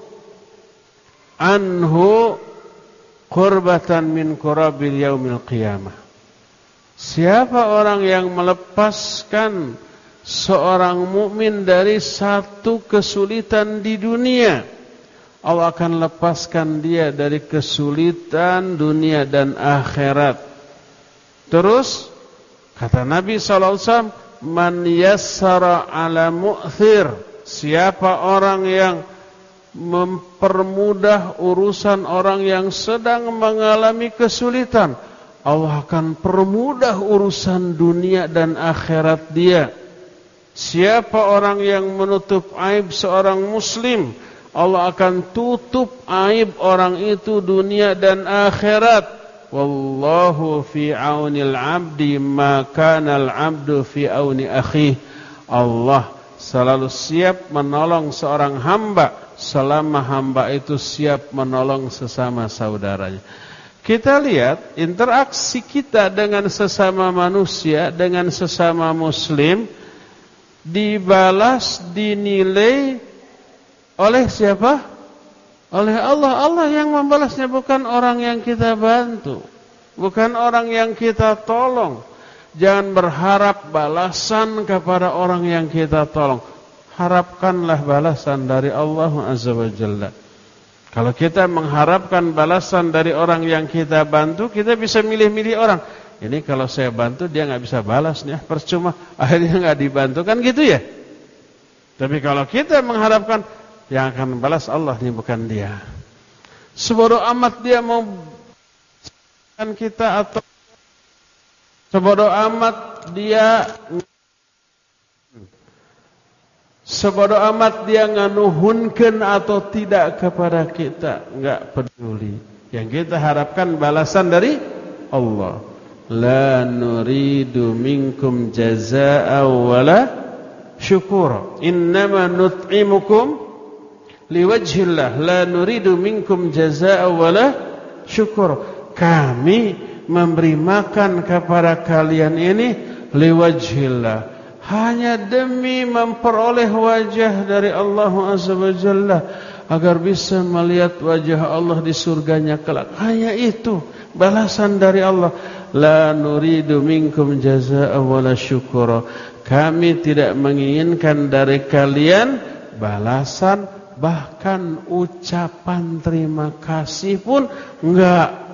anhu qurbatan min qurabil yaumil qiyamah. Siapa orang yang melepaskan seorang mukmin dari satu kesulitan di dunia, Allah akan lepaskan dia dari kesulitan dunia dan akhirat. Terus kata Nabi sallallahu alaihi wasallam, man yassara ala mu'thir, siapa orang yang mempermudah urusan orang yang sedang mengalami kesulitan, Allah akan permudah urusan dunia dan akhirat dia. Siapa orang yang menutup aib seorang muslim, Allah akan tutup aib orang itu dunia dan akhirat. Wallahu fi aunil abdi ma kana al abdu fi auni akhihi. Allah selalu siap menolong seorang hamba selama hamba itu siap menolong sesama saudaranya. Kita lihat interaksi kita dengan sesama manusia, dengan sesama muslim, dibalas, dinilai oleh siapa? Oleh Allah. Allah yang membalasnya, bukan orang yang kita bantu, bukan orang yang kita tolong. Jangan berharap balasan kepada orang yang kita tolong. Harapkanlah balasan dari Allah Azza wa Jalla. Kalau kita mengharapkan balasan dari orang yang kita bantu, kita bisa milih-milih orang. Ini kalau saya bantu dia nggak bisa balas nih, percuma, akhirnya nggak dibantu, kan gitu ya. Tapi kalau kita mengharapkan yang akan balas Allah, ini bukan dia. Sebodoh amat dia mau kan kita, atau sebodoh amat dia Sebodoh amat dia nganuhunkeun atau tidak kepada kita, enggak peduli. Yang kita harapkan balasan dari Allah. La nuridu minkum jazaa'a wala syukura. Innama nut'imukum liwajhillah. La nuridu minkum jazaa'a wala syukura. Kami memberi makan kepada kalian ini liwajhillah, hanya demi memperoleh wajah dari Allah Azza wa Jalla, agar bisa melihat wajah Allah di surganya kelak. Hanya itu balasan dari Allah. La nuridu minkum jazaa'a wala syukura. Kami tidak menginginkan dari kalian balasan, bahkan ucapan terima kasih pun enggak.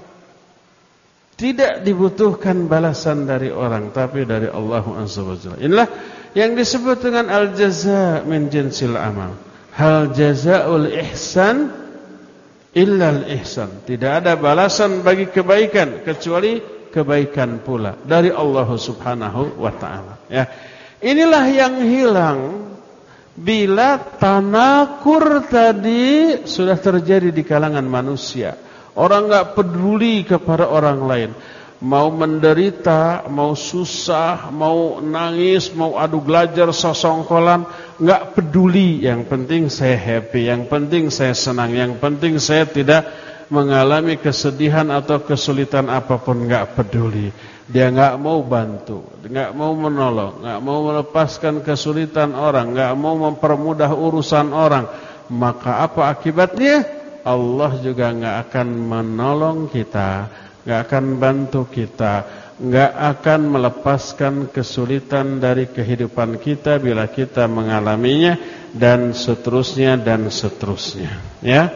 Tidak dibutuhkan balasan dari orang, tapi dari Allah Azza wa Jalla. Inilah yang disebut dengan al-jazaa min jinsil amal. Hal jazaa'ul ihsan illal ihsan. Tidak ada balasan bagi kebaikan kecuali kebaikan pula dari Allah Subhanahu wa taala. Ya. Inilah yang hilang bila tanakur tadi sudah terjadi di kalangan manusia. Orang enggak peduli kepada orang lain. Mau menderita, mau susah, mau nangis, mau adu gelajar, sosongkolan, enggak peduli. Yang penting saya happy, yang penting saya senang, yang penting saya tidak mengalami kesedihan atau kesulitan apapun, enggak peduli. Dia enggak mau bantu, enggak mau menolong, enggak mau melepaskan kesulitan orang, enggak mau mempermudah urusan orang. Maka apa akibatnya? Allah juga enggak akan menolong kita, enggak akan bantu kita, enggak akan melepaskan kesulitan dari kehidupan kita bila kita mengalaminya, dan seterusnya dan seterusnya. Ya.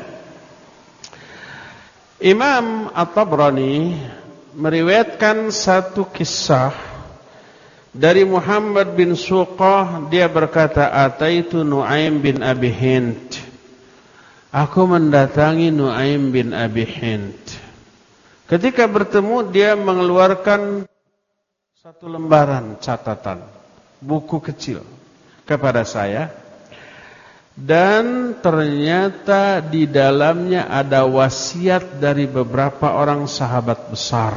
Imam At-Tabrani meriwayatkan satu kisah dari Muhammad bin Suqah. Dia berkata, ataitu Nu'aim bin Abi Hind. Aku mendatangi Nu'aim bin Abi Hind. Ketika bertemu, dia mengeluarkan satu lembaran catatan, buku kecil kepada saya. Dan ternyata di dalamnya ada wasiat dari beberapa orang sahabat besar,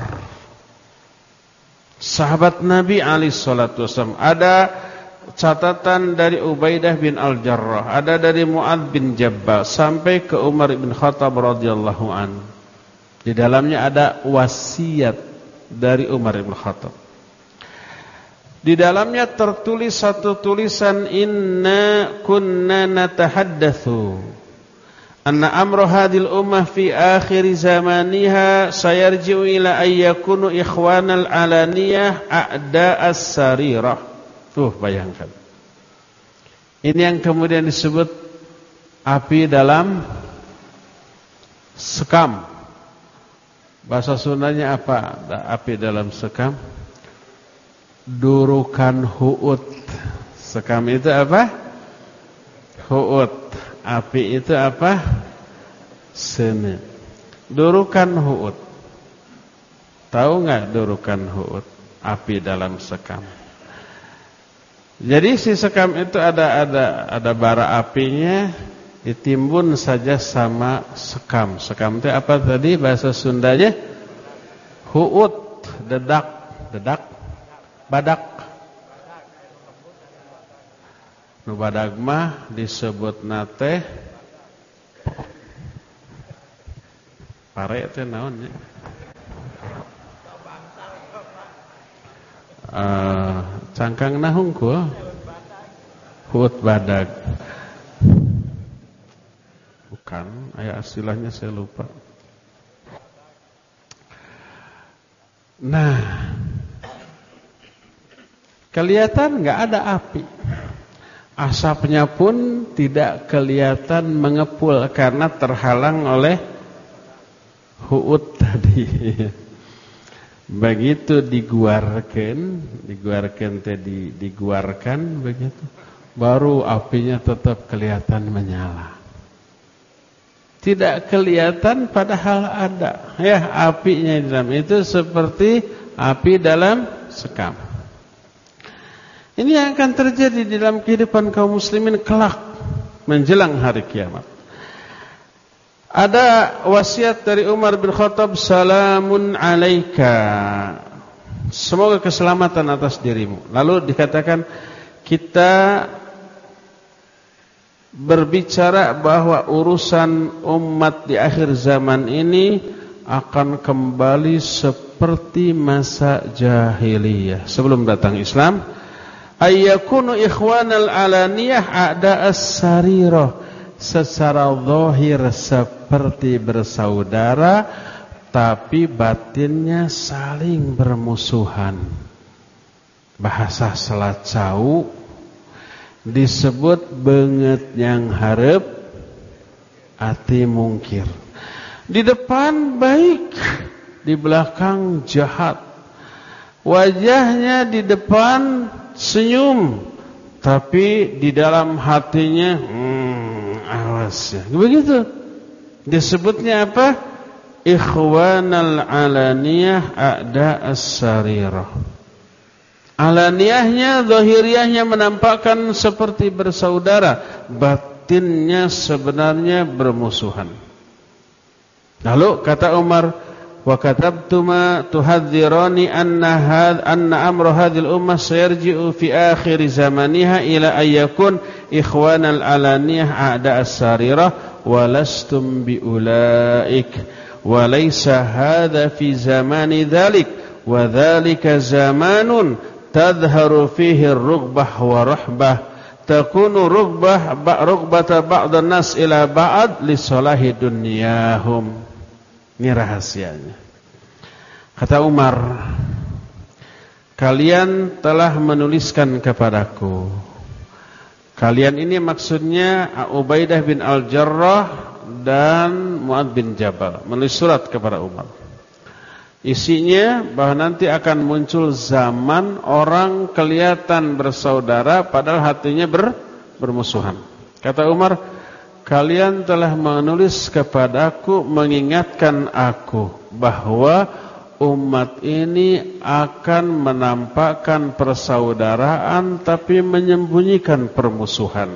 sahabat Nabi alaihi salatu wasallam. Ada catatan dari Ubaidah bin Al-Jarrah, ada dari Mu'adz bin Jabal sampai ke Umar bin Khattab radhiyallahu an. Di dalamnya ada wasiat dari Umar bin Khattab. Di dalamnya tertulis satu tulisan, inna kunna natahaddatsu anna amra hadhil ummah fi akhir zamaniha sayarji'u ila ayyakunu ikhwanal alaniyah a'da'as sarirah. Tuh bayangkan. Ini yang kemudian disebut api dalam sekam. Bahasa Sundanya apa? Api dalam sekam. Durukan hu'ud. Sekam itu apa? Hu'ud. Api itu apa? Sene. Durukan hu'ud. Tahu enggak durukan hu'ud? Api dalam sekam. Jadi si sekam itu ada ada ada bara apinya, ditimbun saja sama sekam. Sekam itu apa tadi bahasa Sundanya? Hu'ud, dedak, dedak, badak. Nu badag mah disebut nate pare teh naon nya? Uh, cangkang nahungkul hut badag. Bukan, aya istilahnya saya lupa. Nah, kelihatan enggak ada api. Asapnya pun tidak kelihatan mengepul karena terhalang oleh hu'ud tadi. Begitu diguarkan, diguarkan tadi diguarkan begitu, baru apinya tetap kelihatan menyala. Tidak kelihatan padahal ada. Ya, apinya di dalam itu seperti api dalam sekam. Ini yang akan terjadi di dalam kehidupan kaum muslimin kelak menjelang hari kiamat. Ada wasiat dari Umar bin Khattab, salamun alaika, semoga keselamatan atas dirimu. Lalu dikatakan kita berbicara bahwa urusan umat di akhir zaman ini akan kembali seperti masa jahiliyah sebelum datang Islam. Ayyakunu ikhwanal alaniyah a'da'as sarirah, secara zahir seperti bersaudara, tapi batinnya saling bermusuhan. Bahasa Selacau disebut beungeut yang hareup, ati mungkir. Di depan baik, di belakang jahat. Wajahnya di depan senyum, tapi di dalam hatinya hmm, awas ya. Begitu. Disebutnya apa? Ikhwanal alaniyah a'da as-sarirah. Alaniyahnya, zahiriyahnya menampakkan seperti bersaudara, batinnya sebenarnya bermusuhan. Lalu kata Umar, wa katabtu ma tuhadzirani anna had anna amra hadhil ummah sayarji'u fi akhir zamaniha ila ayyakun ikhwanal alaniyah a'da as-sarirah wa lastum bi ulaik wa laysa hadha fi zamani dhalik wa dhalika zamanun tadhharu fihi ar-rughbah wa rahbah takunu rughbah rughbata ba'd an-nas ila ba'd li salahi dunyahum. Ini rahasianya. Kata Umar, kalian telah menuliskan kepadaku. Kalian ini maksudnya Ubaidah bin Al-Jarrah dan Mu'adz bin Jabal menulis surat kepada Umar. Isinya bahwa nanti akan muncul zaman orang kelihatan bersaudara padahal hatinya ber, bermusuhan. Kata Umar, kalian telah menulis kepadaku mengingatkan aku bahwa umat ini akan menampakkan persaudaraan tapi menyembunyikan permusuhan.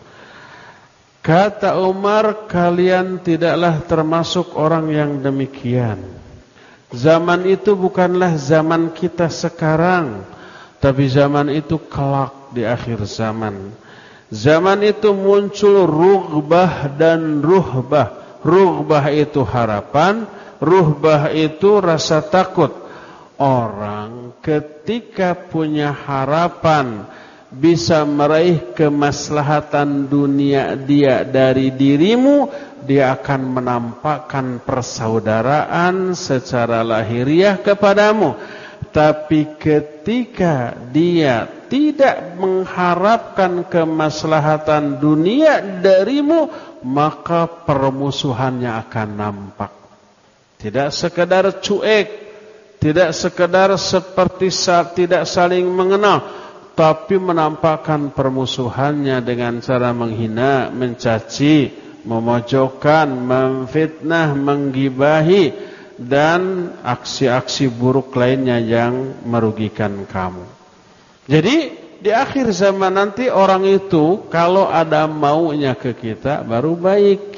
Kata Umar, kalian tidaklah termasuk orang yang demikian. Zaman itu bukanlah zaman kita sekarang, tapi zaman itu kelak di akhir zaman. Zaman itu muncul rughbah dan ruhbah. Rughbah itu harapan, ruhbah itu rasa takut. Orang ketika punya harapan bisa meraih kemaslahatan dunia dia dari dirimu, dia akan menampakkan persaudaraan secara lahiriah kepadamu. Tapi ketika dia tidak mengharapkan kemaslahatan dunia darimu, maka permusuhannya akan nampak. Tidak sekedar cuek, tidak sekedar seperti tidak saling mengenal, tapi menampakkan permusuhannya dengan cara menghina, mencaci, memojokkan, memfitnah, menggibahi, dan aksi-aksi buruk lainnya yang merugikan kamu. Jadi di akhir zaman nanti orang itu kalau ada maunya ke kita baru baik.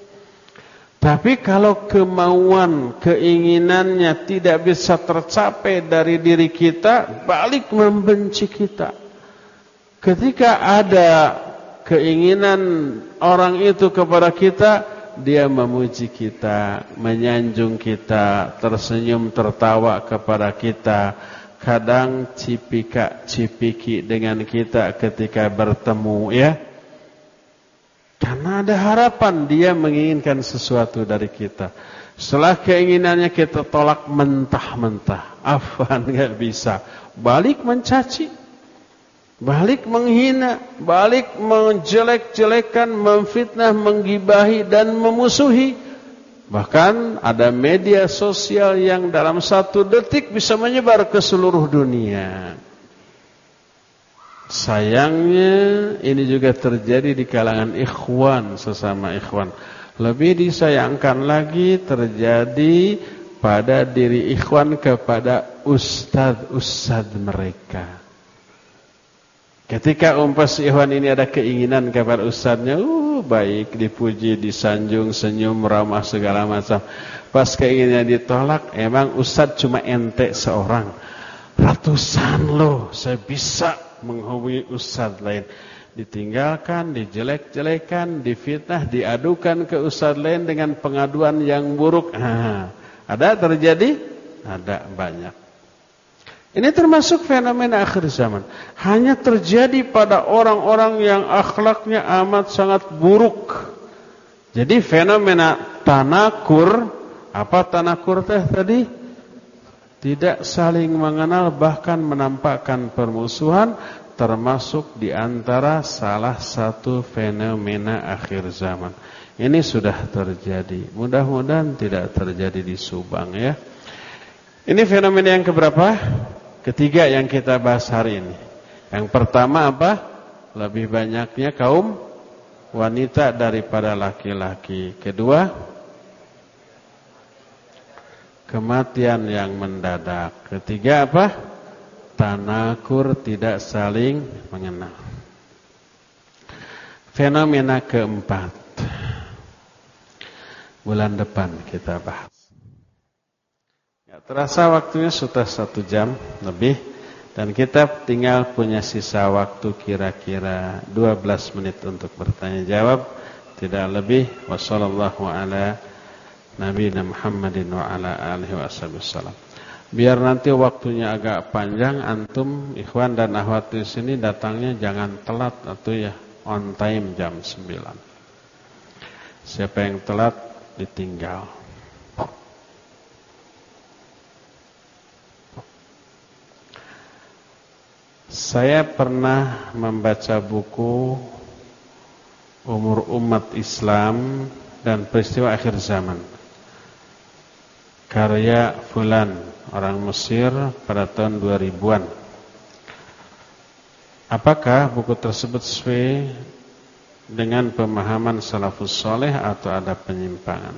Tapi kalau kemauan, keinginannya tidak bisa tercapai dari diri kita, balik membenci kita. Ketika ada keinginan orang itu kepada kita, dia memuji kita, menyanjung kita, tersenyum tertawa kepada kita, kadang cipika-cipiki dengan kita ketika bertemu, ya. Karena ada harapan, dia menginginkan sesuatu dari kita. Setelah keinginannya kita tolak mentah-mentah, afwan, enggak bisa, balik mencaci, balik menghina, balik menjelek-jelekan, memfitnah, menggibahi dan memusuhi. Bahkan ada media sosial yang dalam satu detik bisa menyebar ke seluruh dunia. Sayangnya ini juga terjadi di kalangan ikhwan, sesama ikhwan. Lebih disayangkan lagi terjadi pada diri ikhwan kepada ustadz-ustadz mereka. Ketika umpas ikhwan ini ada keinginan kepada ustadznya, uh, baik, dipuji, disanjung, senyum, ramah, segala macam. Pas keinginannya ditolak, emang ustadz cuma ente seorang. Ratusan loh, saya bisa menghubungi ustadz lain. Ditinggalkan, dijelek-jelekan, difitnah, diadukan ke ustadz lain dengan pengaduan yang buruk. Nah, ada terjadi? Ada banyak. Ini termasuk fenomena akhir zaman. Hanya terjadi pada orang-orang yang akhlaknya amat sangat buruk. Jadi fenomena tanakur, apa tanakur teh tadi? Tidak saling mengenal, bahkan menampakkan permusuhan, termasuk di antara salah satu fenomena akhir zaman. Ini sudah terjadi. Mudah-mudahan tidak terjadi di Subang, ya. Ini fenomena yang keberapa? Ketiga yang kita bahas hari ini. Yang pertama apa? Lebih banyaknya kaum wanita daripada laki-laki. Kedua, kematian yang mendadak. Ketiga apa? Tanakur, tidak saling mengenal. Fenomena keempat, bulan depan kita bahas. Ya, terasa waktunya sudah satu jam lebih, dan kita tinggal punya sisa waktu kira-kira dua belas menit untuk bertanya jawab, tidak lebih. Wassallallahu ala nabiyina Muhammadin wa ala alihi wasallam. Biar nanti waktunya agak panjang, antum ikhwan dan akhwat di sini datangnya jangan telat atau ya on time jam sembilan. Siapa yang telat ditinggal. Saya pernah membaca buku Umur Umat Islam dan Peristiwa Akhir Zaman, karya Fulan, orang Mesir, pada tahun dua ribuan. Apakah buku tersebut sesuai dengan pemahaman salafus soleh atau ada penyimpangan?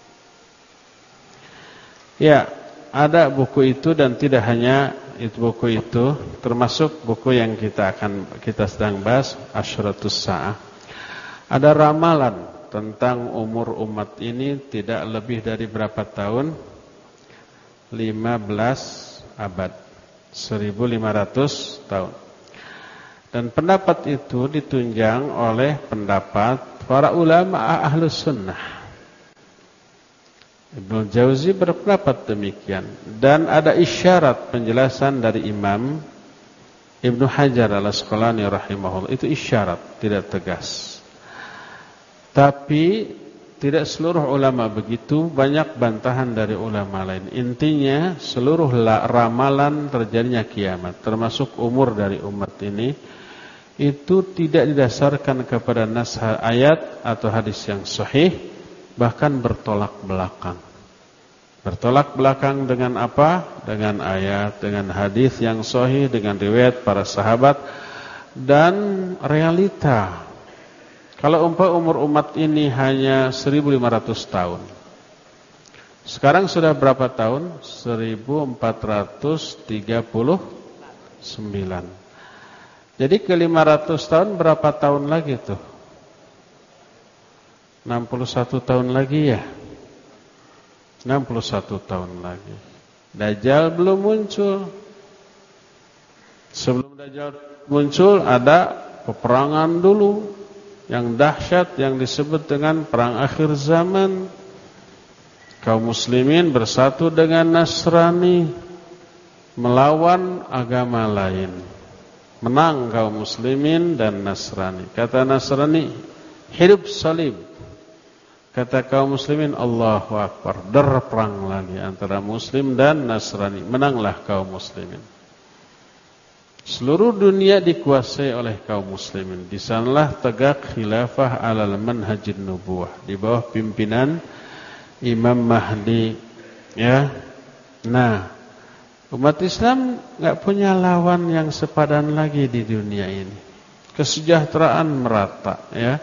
Ya, ada buku itu, dan tidak hanya itu buku itu, termasuk buku yang kita akan kita sedang bahas, Asyratus Sa'ah. Ada ramalan tentang umur umat ini tidak lebih dari berapa tahun? lima belas abad, seribu lima ratus tahun. Dan pendapat itu ditunjang oleh pendapat para ulama Ahlus Sunnah. Ibnu Jauzi berpendapat demikian, dan ada isyarat penjelasan dari Imam Ibnu Hajar Al-Asqalani rahimahullah. Itu isyarat, tidak tegas. Tapi tidak seluruh ulama begitu, banyak bantahan dari ulama lain. Intinya seluruh ramalan terjadinya kiamat, termasuk umur dari umat ini, itu tidak didasarkan kepada nas ayat atau hadis yang sahih, bahkan bertolak belakang. Bertolak belakang dengan apa? Dengan ayat, dengan hadis yang sahih, dengan riwayat para sahabat dan realita. Kalau umpama umur umat ini hanya seribu lima ratus tahun, sekarang sudah berapa tahun? seribu empat ratus tiga puluh sembilan. Jadi ke lima ratus tahun berapa tahun lagi tuh? enam puluh satu tahun lagi ya? enam puluh satu tahun lagi. Dajjal belum muncul. Sebelum Dajjal muncul ada peperangan dulu yang dahsyat yang disebut dengan perang akhir zaman. Kaum muslimin bersatu dengan Nasrani melawan agama lain. Menang kaum muslimin dan Nasrani. Kata Nasrani, hidup salib. Kata kaum muslimin, Allahu Akbar. Der perang lagi antara muslim dan Nasrani. Menanglah kaum muslimin. Seluruh dunia dikuasai oleh kaum muslimin. Di sanalah tegak khilafah alal manhajin nubuwah, di bawah pimpinan Imam Mahdi. Ya. Nah, umat Islam enggak punya lawan yang sepadan lagi di dunia ini. Kesejahteraan merata, ya.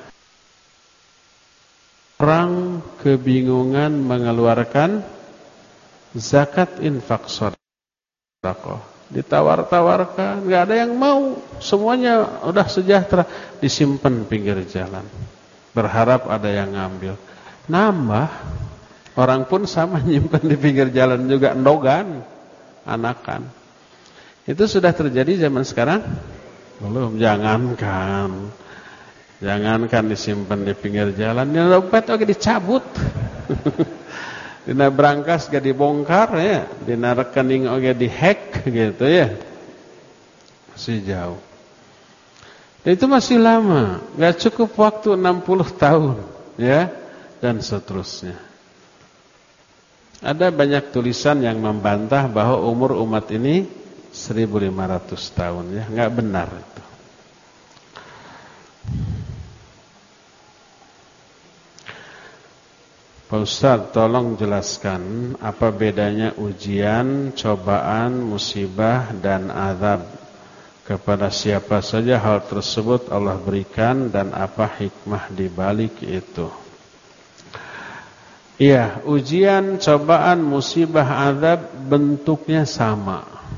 Orang kebingungan mengeluarkan zakat, infak, sedekah. Ditawar-tawarkan, enggak ada yang mau. Semuanya udah sejahtera, disimpan pinggir jalan. Berharap ada yang ngambil. Nambah, orang pun sama nyimpan di pinggir jalan juga, endogan. Anakan. Itu sudah terjadi zaman sekarang? Belum, jangankan. Jangankan disimpan di pinggir jalan, dina dompet oke dicabut. Dina brankas gak dibongkar ya, dina rekening oke dihack gitu ya. Masih jauh. Dan itu masih lama, gak cukup waktu enam puluh tahun ya, dan seterusnya. Ada banyak tulisan yang membantah bahwa umur umat ini seribu lima ratus tahun ya, enggak benar itu. Pak Ustaz, tolong jelaskan apa bedanya ujian, cobaan, musibah dan azab. Kepada siapa saja hal tersebut Allah berikan dan apa hikmah di balik itu. Iya, ujian, cobaan, musibah, azab bentuknya sama.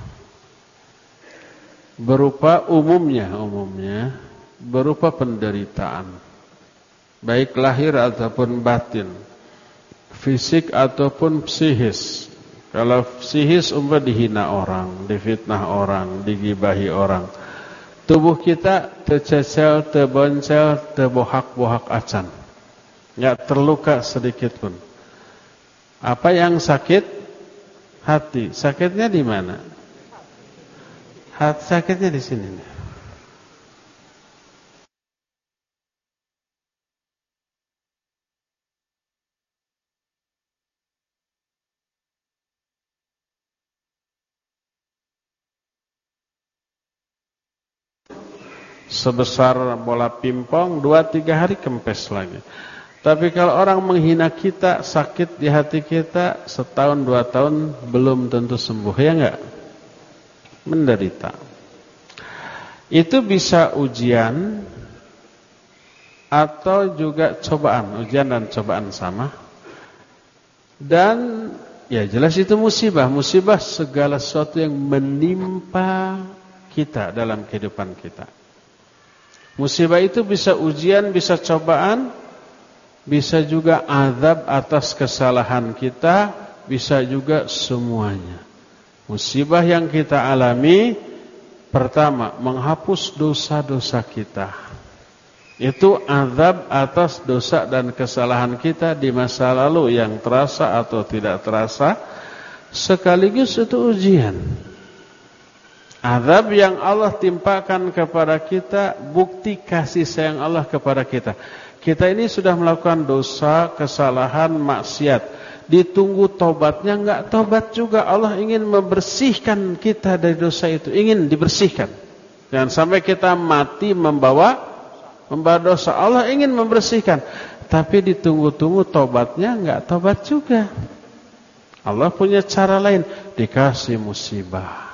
Berupa umumnya, umumnya berupa penderitaan. Baik lahir ataupun batin, fisik ataupun psikis. Kalau psikis umpah dihina orang, difitnah orang, digibahi orang. Tubuh kita tercecel, terboncel, terbohak-bohak acan. Enggak terluka sedikit pun. Apa yang sakit? Hati. Sakitnya di mana? Hati sakitnya di sini nih. Sebesar bola pimpong, dua tiga hari kempes lagi. Tapi kalau orang menghina kita, sakit di hati kita, setahun dua tahun belum tentu sembuh, ya enggak? Menderita. Itu bisa ujian atau juga cobaan. Ujian dan cobaan sama. Dan ya jelas itu musibah. Musibah segala sesuatu yang menimpa kita dalam kehidupan kita. Musibah itu bisa ujian, bisa cobaan, bisa juga azab atas kesalahan kita, bisa juga semuanya. Musibah yang kita alami, pertama, menghapus dosa-dosa kita. Itu azab atas dosa dan kesalahan kita di masa lalu yang terasa atau tidak terasa, sekaligus itu ujian. Azab yang Allah timpakan kepada kita, bukti kasih sayang Allah kepada kita. Kita ini sudah melakukan dosa, kesalahan, maksiat. Ditunggu tobatnya, enggak tobat juga. Allah ingin membersihkan kita dari dosa itu, ingin dibersihkan. Jangan sampai kita mati membawa membawa dosa. Allah ingin membersihkan, tapi ditunggu-tunggu tobatnya, enggak tobat juga. Allah punya cara lain, dikasih musibah.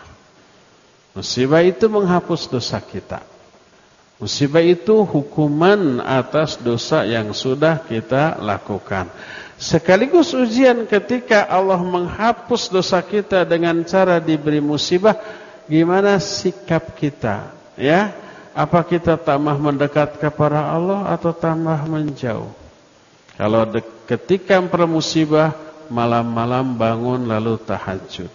Musibah itu menghapus dosa kita. Musibah itu hukuman atas dosa yang sudah kita lakukan. Sekaligus ujian ketika Allah menghapus dosa kita dengan cara diberi musibah, gimana sikap kita? Ya, apa kita tambah mendekat kepada Allah atau tambah menjauh? Kalau de- ketika bermusibah, malam-malam bangun lalu tahajud.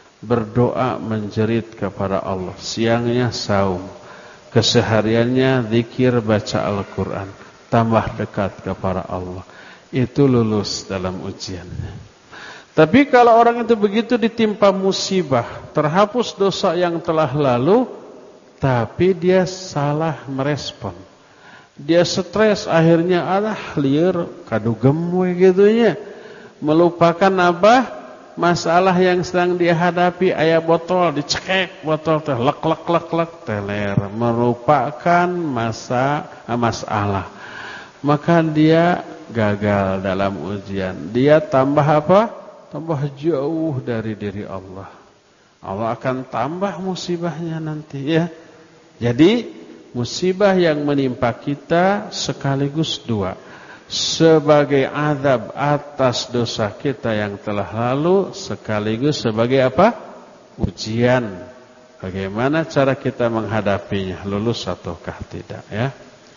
Berdoa menjerit kepada Allah, siangnya saum, kesehariannya zikir baca Al-Quran, tambah dekat kepada Allah. Itu lulus dalam ujiannya. Tapi kalau orang itu begitu ditimpa musibah, terhapus dosa yang telah lalu, tapi dia salah merespon, dia stres, akhirnya alah liar kadugem we gitunya, melupakan apa? Masalah yang sedang dia hadapi, aya botol dicekek, botol teh lek lek lek lek teler, merupakan masa masalah. Maka dia gagal dalam ujian. Dia tambah apa? Tambah jauh dari diri Allah. Allah akan tambah musibahnya nanti, ya. Jadi musibah yang menimpa kita sekaligus dua. Sebagai azab atas dosa kita yang telah lalu, sekaligus sebagai apa? Ujian. Bagaimana cara kita menghadapinya, lulus ataukah tidak, ya?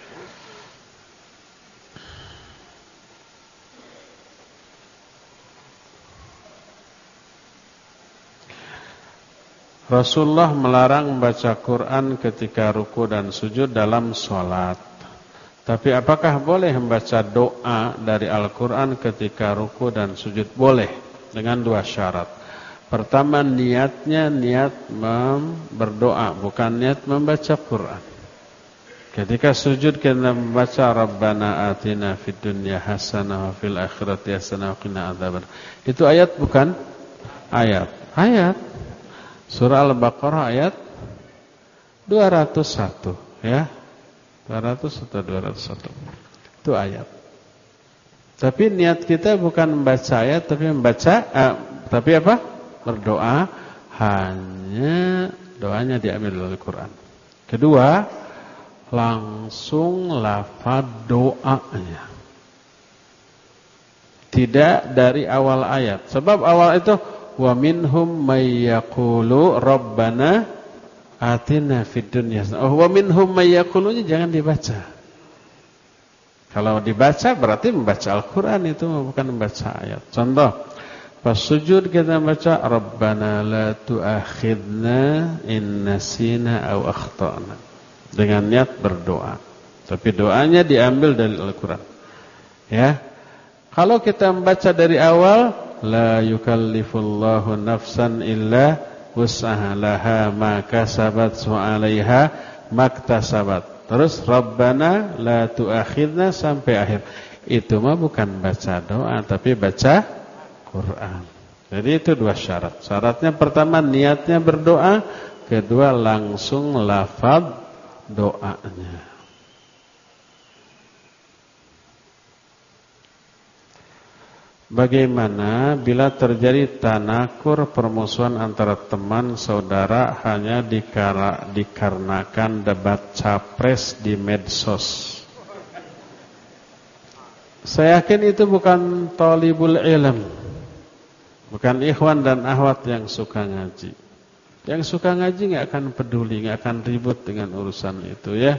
Rasulullah melarang membaca Quran ketika ruku dan sujud dalam sholat. Tapi apakah boleh membaca doa dari Al-Quran ketika ruku dan sujud? Boleh, dengan dua syarat. Pertama, niatnya niat berdoa, bukan niat membaca Quran. Ketika sujud kita membaca Rabbana atina fid dunya hasanah wa fil akhirati hasanah wa qina adzabannar. Itu ayat bukan? Ayat. Ayat. Surah Al-Baqarah ayat dua ratus satu, ya. dua ratus atau dua ratus satu. Itu ayat. Tapi niat kita bukan membaca ayat, tapi membaca eh, tapi apa? Berdoa. Hanya doanya diambil dari Quran. Kedua, langsung lafaz doanya. tidak dari awal ayat. Sebab awal itu wa minhum may yaqulu rabbana atina fid dunya. Oh, wa minhum may yaqulunya jangan dibaca. Kalau dibaca berarti membaca Al-Qur'an, itu bukan membaca ayat. Contoh, pas sujud kita baca rabbana la tu'akhidna in nasina aw akhtana, dengan niat berdoa. Tapi doanya diambil dari Al-Qur'an. Ya. Kalau kita membaca dari awal, la yukallifullahu nafsan illa wus'aha laha ma kasabat wa 'alaiha maktasabat. Terus rabbana la tu'akhidna sampai akhir. Itu mah bukan baca doa tapi baca Quran. Jadi itu dua syarat. Syaratnya pertama niatnya berdoa, kedua langsung lafaz doanya. Bagaimana bila terjadi tanakur permusuhan antara teman saudara hanya dikara, dikarenakan debat capres di medsos? Saya yakin itu bukan talibul ilm, bukan ikhwan dan akhwat yang suka ngaji. Yang suka ngaji nggak akan peduli, nggak akan ribut dengan urusan itu, ya.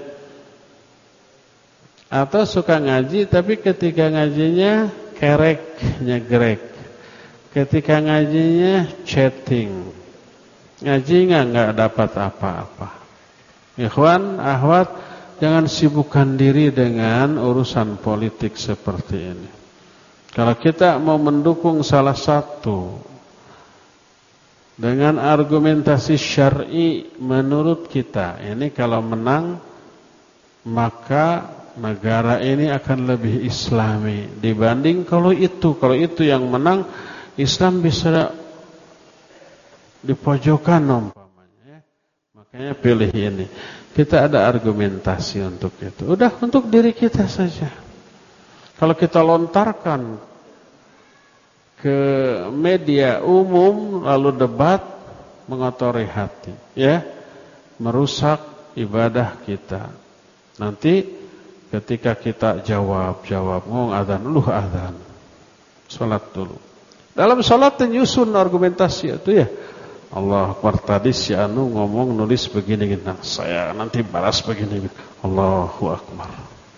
Atau suka ngaji tapi ketika ngajinya kerek, nyegrek. Ketika ngajinya chatting. Ngaji nggak nggak dapat apa-apa. Ikhwan, akhwat, jangan sibukkan diri dengan urusan politik seperti ini. Kalau kita mau mendukung salah satu dengan argumentasi syar'i menurut kita, ini kalau menang maka negara ini akan lebih islami dibanding kalau itu. Kalau itu yang menang, Islam bisa dipojokkan umpamanya. Makanya pilih ini. Kita ada argumentasi untuk itu. Udah untuk diri kita saja. Kalau kita lontarkan ke media umum lalu debat, mengotori hati, ya, merusak ibadah kita. Nanti ketika kita jawab-jawab, ngomong adzan, lu adzan. Salat dulu. Dalam salat nyusun argumentasi itu, ya. Allah Akbar, tadi si anu ngomong nulis begini gitu. Nah, saya nanti balas begini. Allahu Akbar.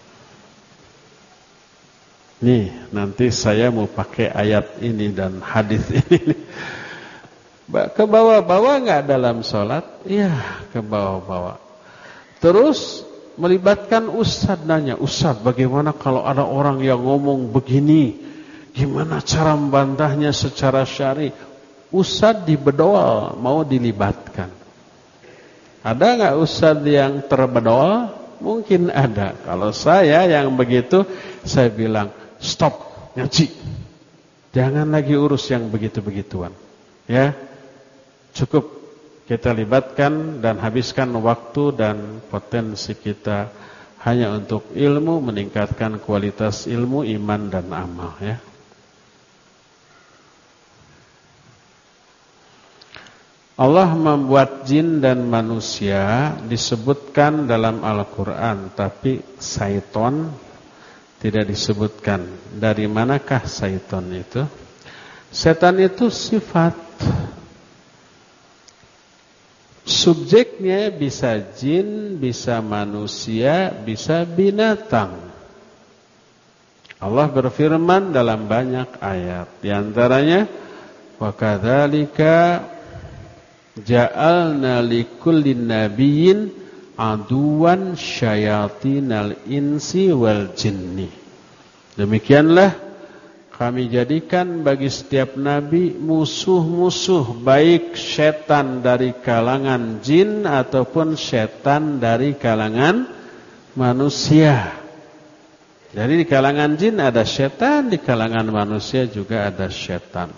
Nih, nanti saya mau pakai ayat ini dan hadis ini. Ke bawah-bawah enggak dalam salat? Iya, ke bawah-bawah. Terus melibatkan ustaz, nanya, ustaz bagaimana kalau ada orang yang ngomong begini, gimana cara membantahnya secara syar'i? Ustaz dibedol, mau dilibatkan. Ada nggak ustaz yang terbedol? Mungkin ada. Kalau saya yang begitu, saya bilang stop ngaji, jangan lagi urus yang begitu-begituan, ya. Cukup kita libatkan dan habiskan waktu dan potensi kita hanya untuk ilmu, meningkatkan kualitas ilmu, iman dan amal, ya. Allah membuat jin dan manusia disebutkan dalam Al-Quran, tapi syaiton tidak disebutkan. Dari manakah syaiton itu? Setan itu sifat. Subjeknya bisa jin, bisa manusia, bisa binatang. Allah berfirman dalam banyak ayat. Di antaranya, wa kadzalika ja'alna likulli nabiyyin aduwan syayatinal insi wal jinni. Demikianlah kami jadikan bagi setiap nabi musuh-musuh, baik setan dari kalangan jin ataupun setan dari kalangan manusia. Jadi di kalangan jin ada setan, di kalangan manusia juga ada setan.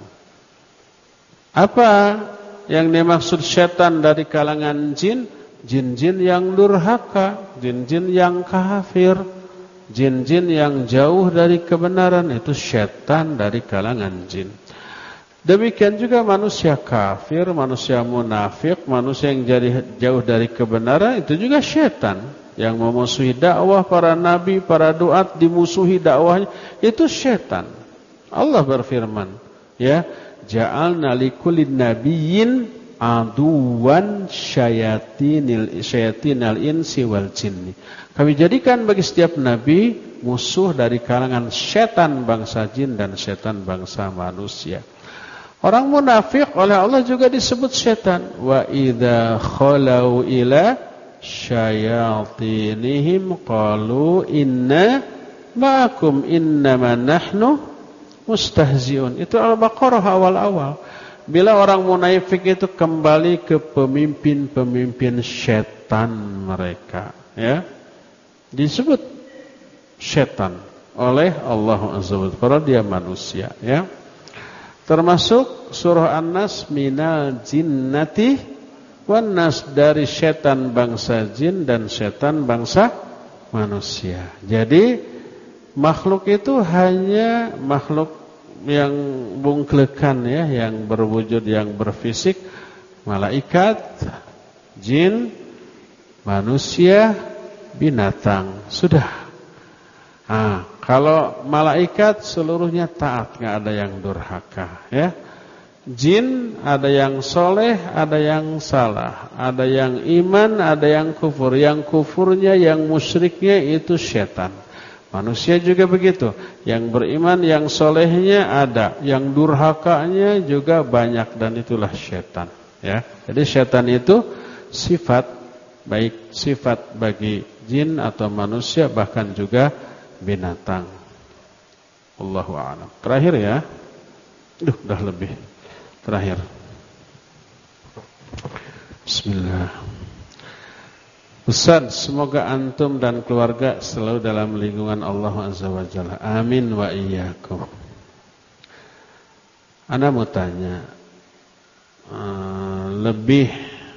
Apa yang dimaksud setan dari kalangan jin? Jin-jin yang durhaka, jin-jin yang kafir, jin-jin yang jauh dari kebenaran, itu setan dari kalangan jin. Demikian juga manusia kafir, manusia munafik, manusia yang jadi jauh dari kebenaran, itu juga setan yang memusuhi dakwah para nabi, para duat, dimusuhi dakwahnya, itu setan. Allah berfirman, ya, ja'alna likullin nabiyyin aduwan syayatinil syayatinal insi wal jinni. Kami jadikan bagi setiap nabi musuh dari kalangan setan bangsa jin dan setan bangsa manusia. Orang munafik oleh Allah juga disebut setan. Wa idza khalau ila syayatinihim qalu inna ma'akum innama nahnu mustahziun. Itu Al-Baqarah awal-awal. Bila orang munafik itu kembali ke pemimpin-pemimpin setan mereka, ya, disebut setan oleh Allah Azza wa Jalla, padahal dia manusia, ya. Termasuk surah An-Nas, minal jinnati wan nas, dari setan bangsa jin dan setan bangsa manusia. Jadi makhluk itu hanya makhluk yang bungklekan, ya, yang berwujud, yang berfisik, malaikat, jin, manusia, binatang, sudah. Nah, kalau malaikat seluruhnya taat, nggak ada yang durhaka, ya. Jin ada yang soleh, ada yang salah, ada yang iman, ada yang kufur. Yang kufurnya, yang musyriknya itu setan. Manusia juga begitu. Yang beriman, yang solehnya ada, yang durhakanya juga banyak, dan itulah setan, ya. Jadi setan itu sifat, baik sifat bagi jin atau manusia, bahkan juga binatang. Allahu a'lam. Terakhir, ya. Duh, dah lebih. Terakhir. Bismillah. Ustaz, semoga antum dan keluarga selalu dalam lindungan Allah Azza wa Jalla. Amin wa iyyakum. Ana mau tanya, uh, lebih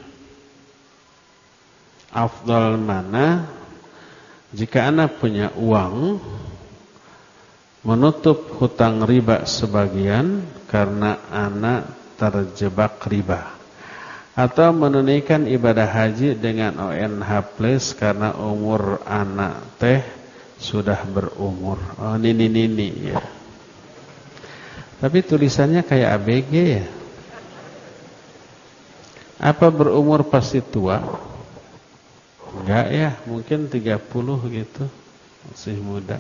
afdal mana jika ana punya uang menutup hutang riba sebagian karena ana terjebak riba, atau menunaikan ibadah haji dengan O N H plus karena umur anak teh sudah berumur. Oh, nini-nini, ya. Tapi tulisannya kayak A B G, ya. Apa berumur pasti tua? Enggak, ya, mungkin tiga puluh gitu, masih muda.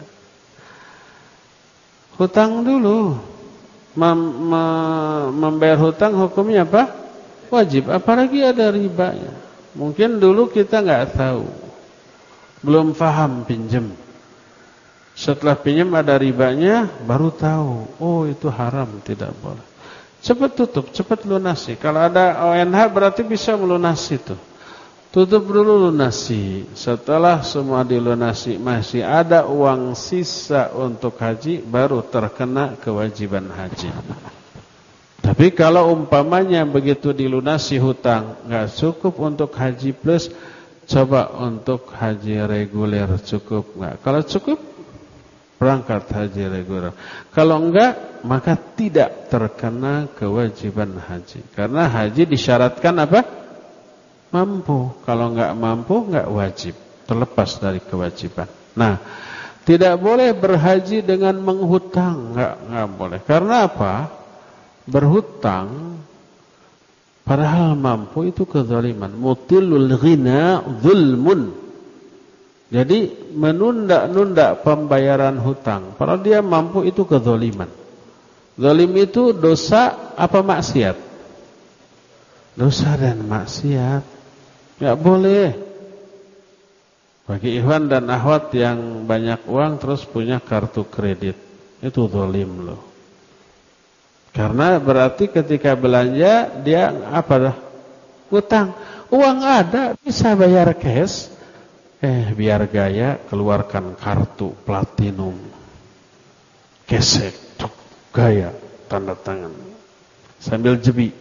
Hutang dulu. Mem mem membayar hutang hukumnya apa? Wajib, apalagi ada ribanya. Mungkin dulu kita nggak tahu, belum paham pinjam. Setelah pinjam ada ribanya, baru tahu, oh itu haram, tidak boleh. Cepat tutup, cepat lunasi. Kalau ada O N H berarti bisa melunasi itu. Tutup dulu, lunasi. Setelah semua dilunasi, masih ada uang sisa untuk haji, baru terkena kewajiban haji. Tapi kalau umpamanya begitu dilunasi hutang, nggak cukup untuk haji plus, coba untuk haji reguler, cukup nggak? Kalau cukup, berangkat haji reguler. Kalau enggak, maka tidak terkena kewajiban haji. Karena haji disyaratkan apa? Mampu. Kalau enggak mampu, enggak wajib, terlepas dari kewajiban. Nah, tidak boleh berhaji dengan menghutang, enggak, enggak boleh. Karena apa? Berhutang padahal mampu itu kezaliman. Mutilul ghina zulmun. Jadi menunda-nunda pembayaran hutang padahal dia mampu, itu kezaliman. Zalim itu dosa apa maksiat? Dosa dan maksiat. Enggak boleh. Bagi ikhwan dan akhwat yang banyak uang terus punya kartu kredit, itu zalim loh. Karena berarti ketika belanja dia apa dah? Utang. Uang ada, bisa bayar cash. Eh, biar gaya keluarkan kartu platinum. Gesek, gaya, tanda tangan. Sambil jebi.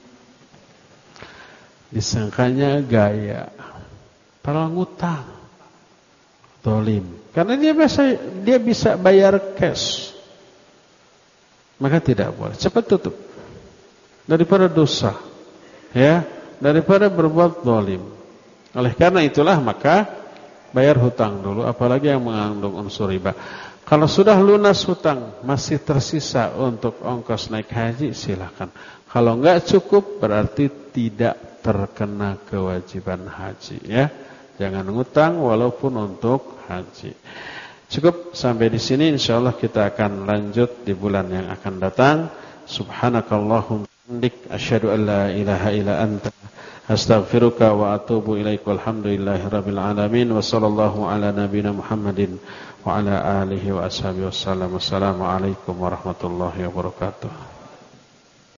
Disangkanya gaya. Padahal ngutang. Zalim. Karena dia bisa dia bisa bayar cash. Maka tidak boleh. Cepat tutup. Daripada dosa, ya, daripada berbuat zalim. Oleh karena itulah maka bayar hutang dulu, apalagi yang mengandung unsur riba. Kalau sudah lunas hutang, masih tersisa untuk ongkos naik haji, silakan. Kalau enggak cukup, berarti tidak terkena kewajiban haji, ya. Jangan ngutang walaupun untuk haji. Cukup sampai di sini, insyaallah kita akan lanjut di bulan yang akan datang. Subhanakallahumma hamdik asyhadu an la ilaha illa anta astaghfiruka wa atubu ilaik. Walhamdulillahirabbil alamin wa sallallahu ala nabiyyina Muhammadin wa ala alihi wa ashabihi wasallam. Wassalamu alaikum warahmatullahi wabarakatuh.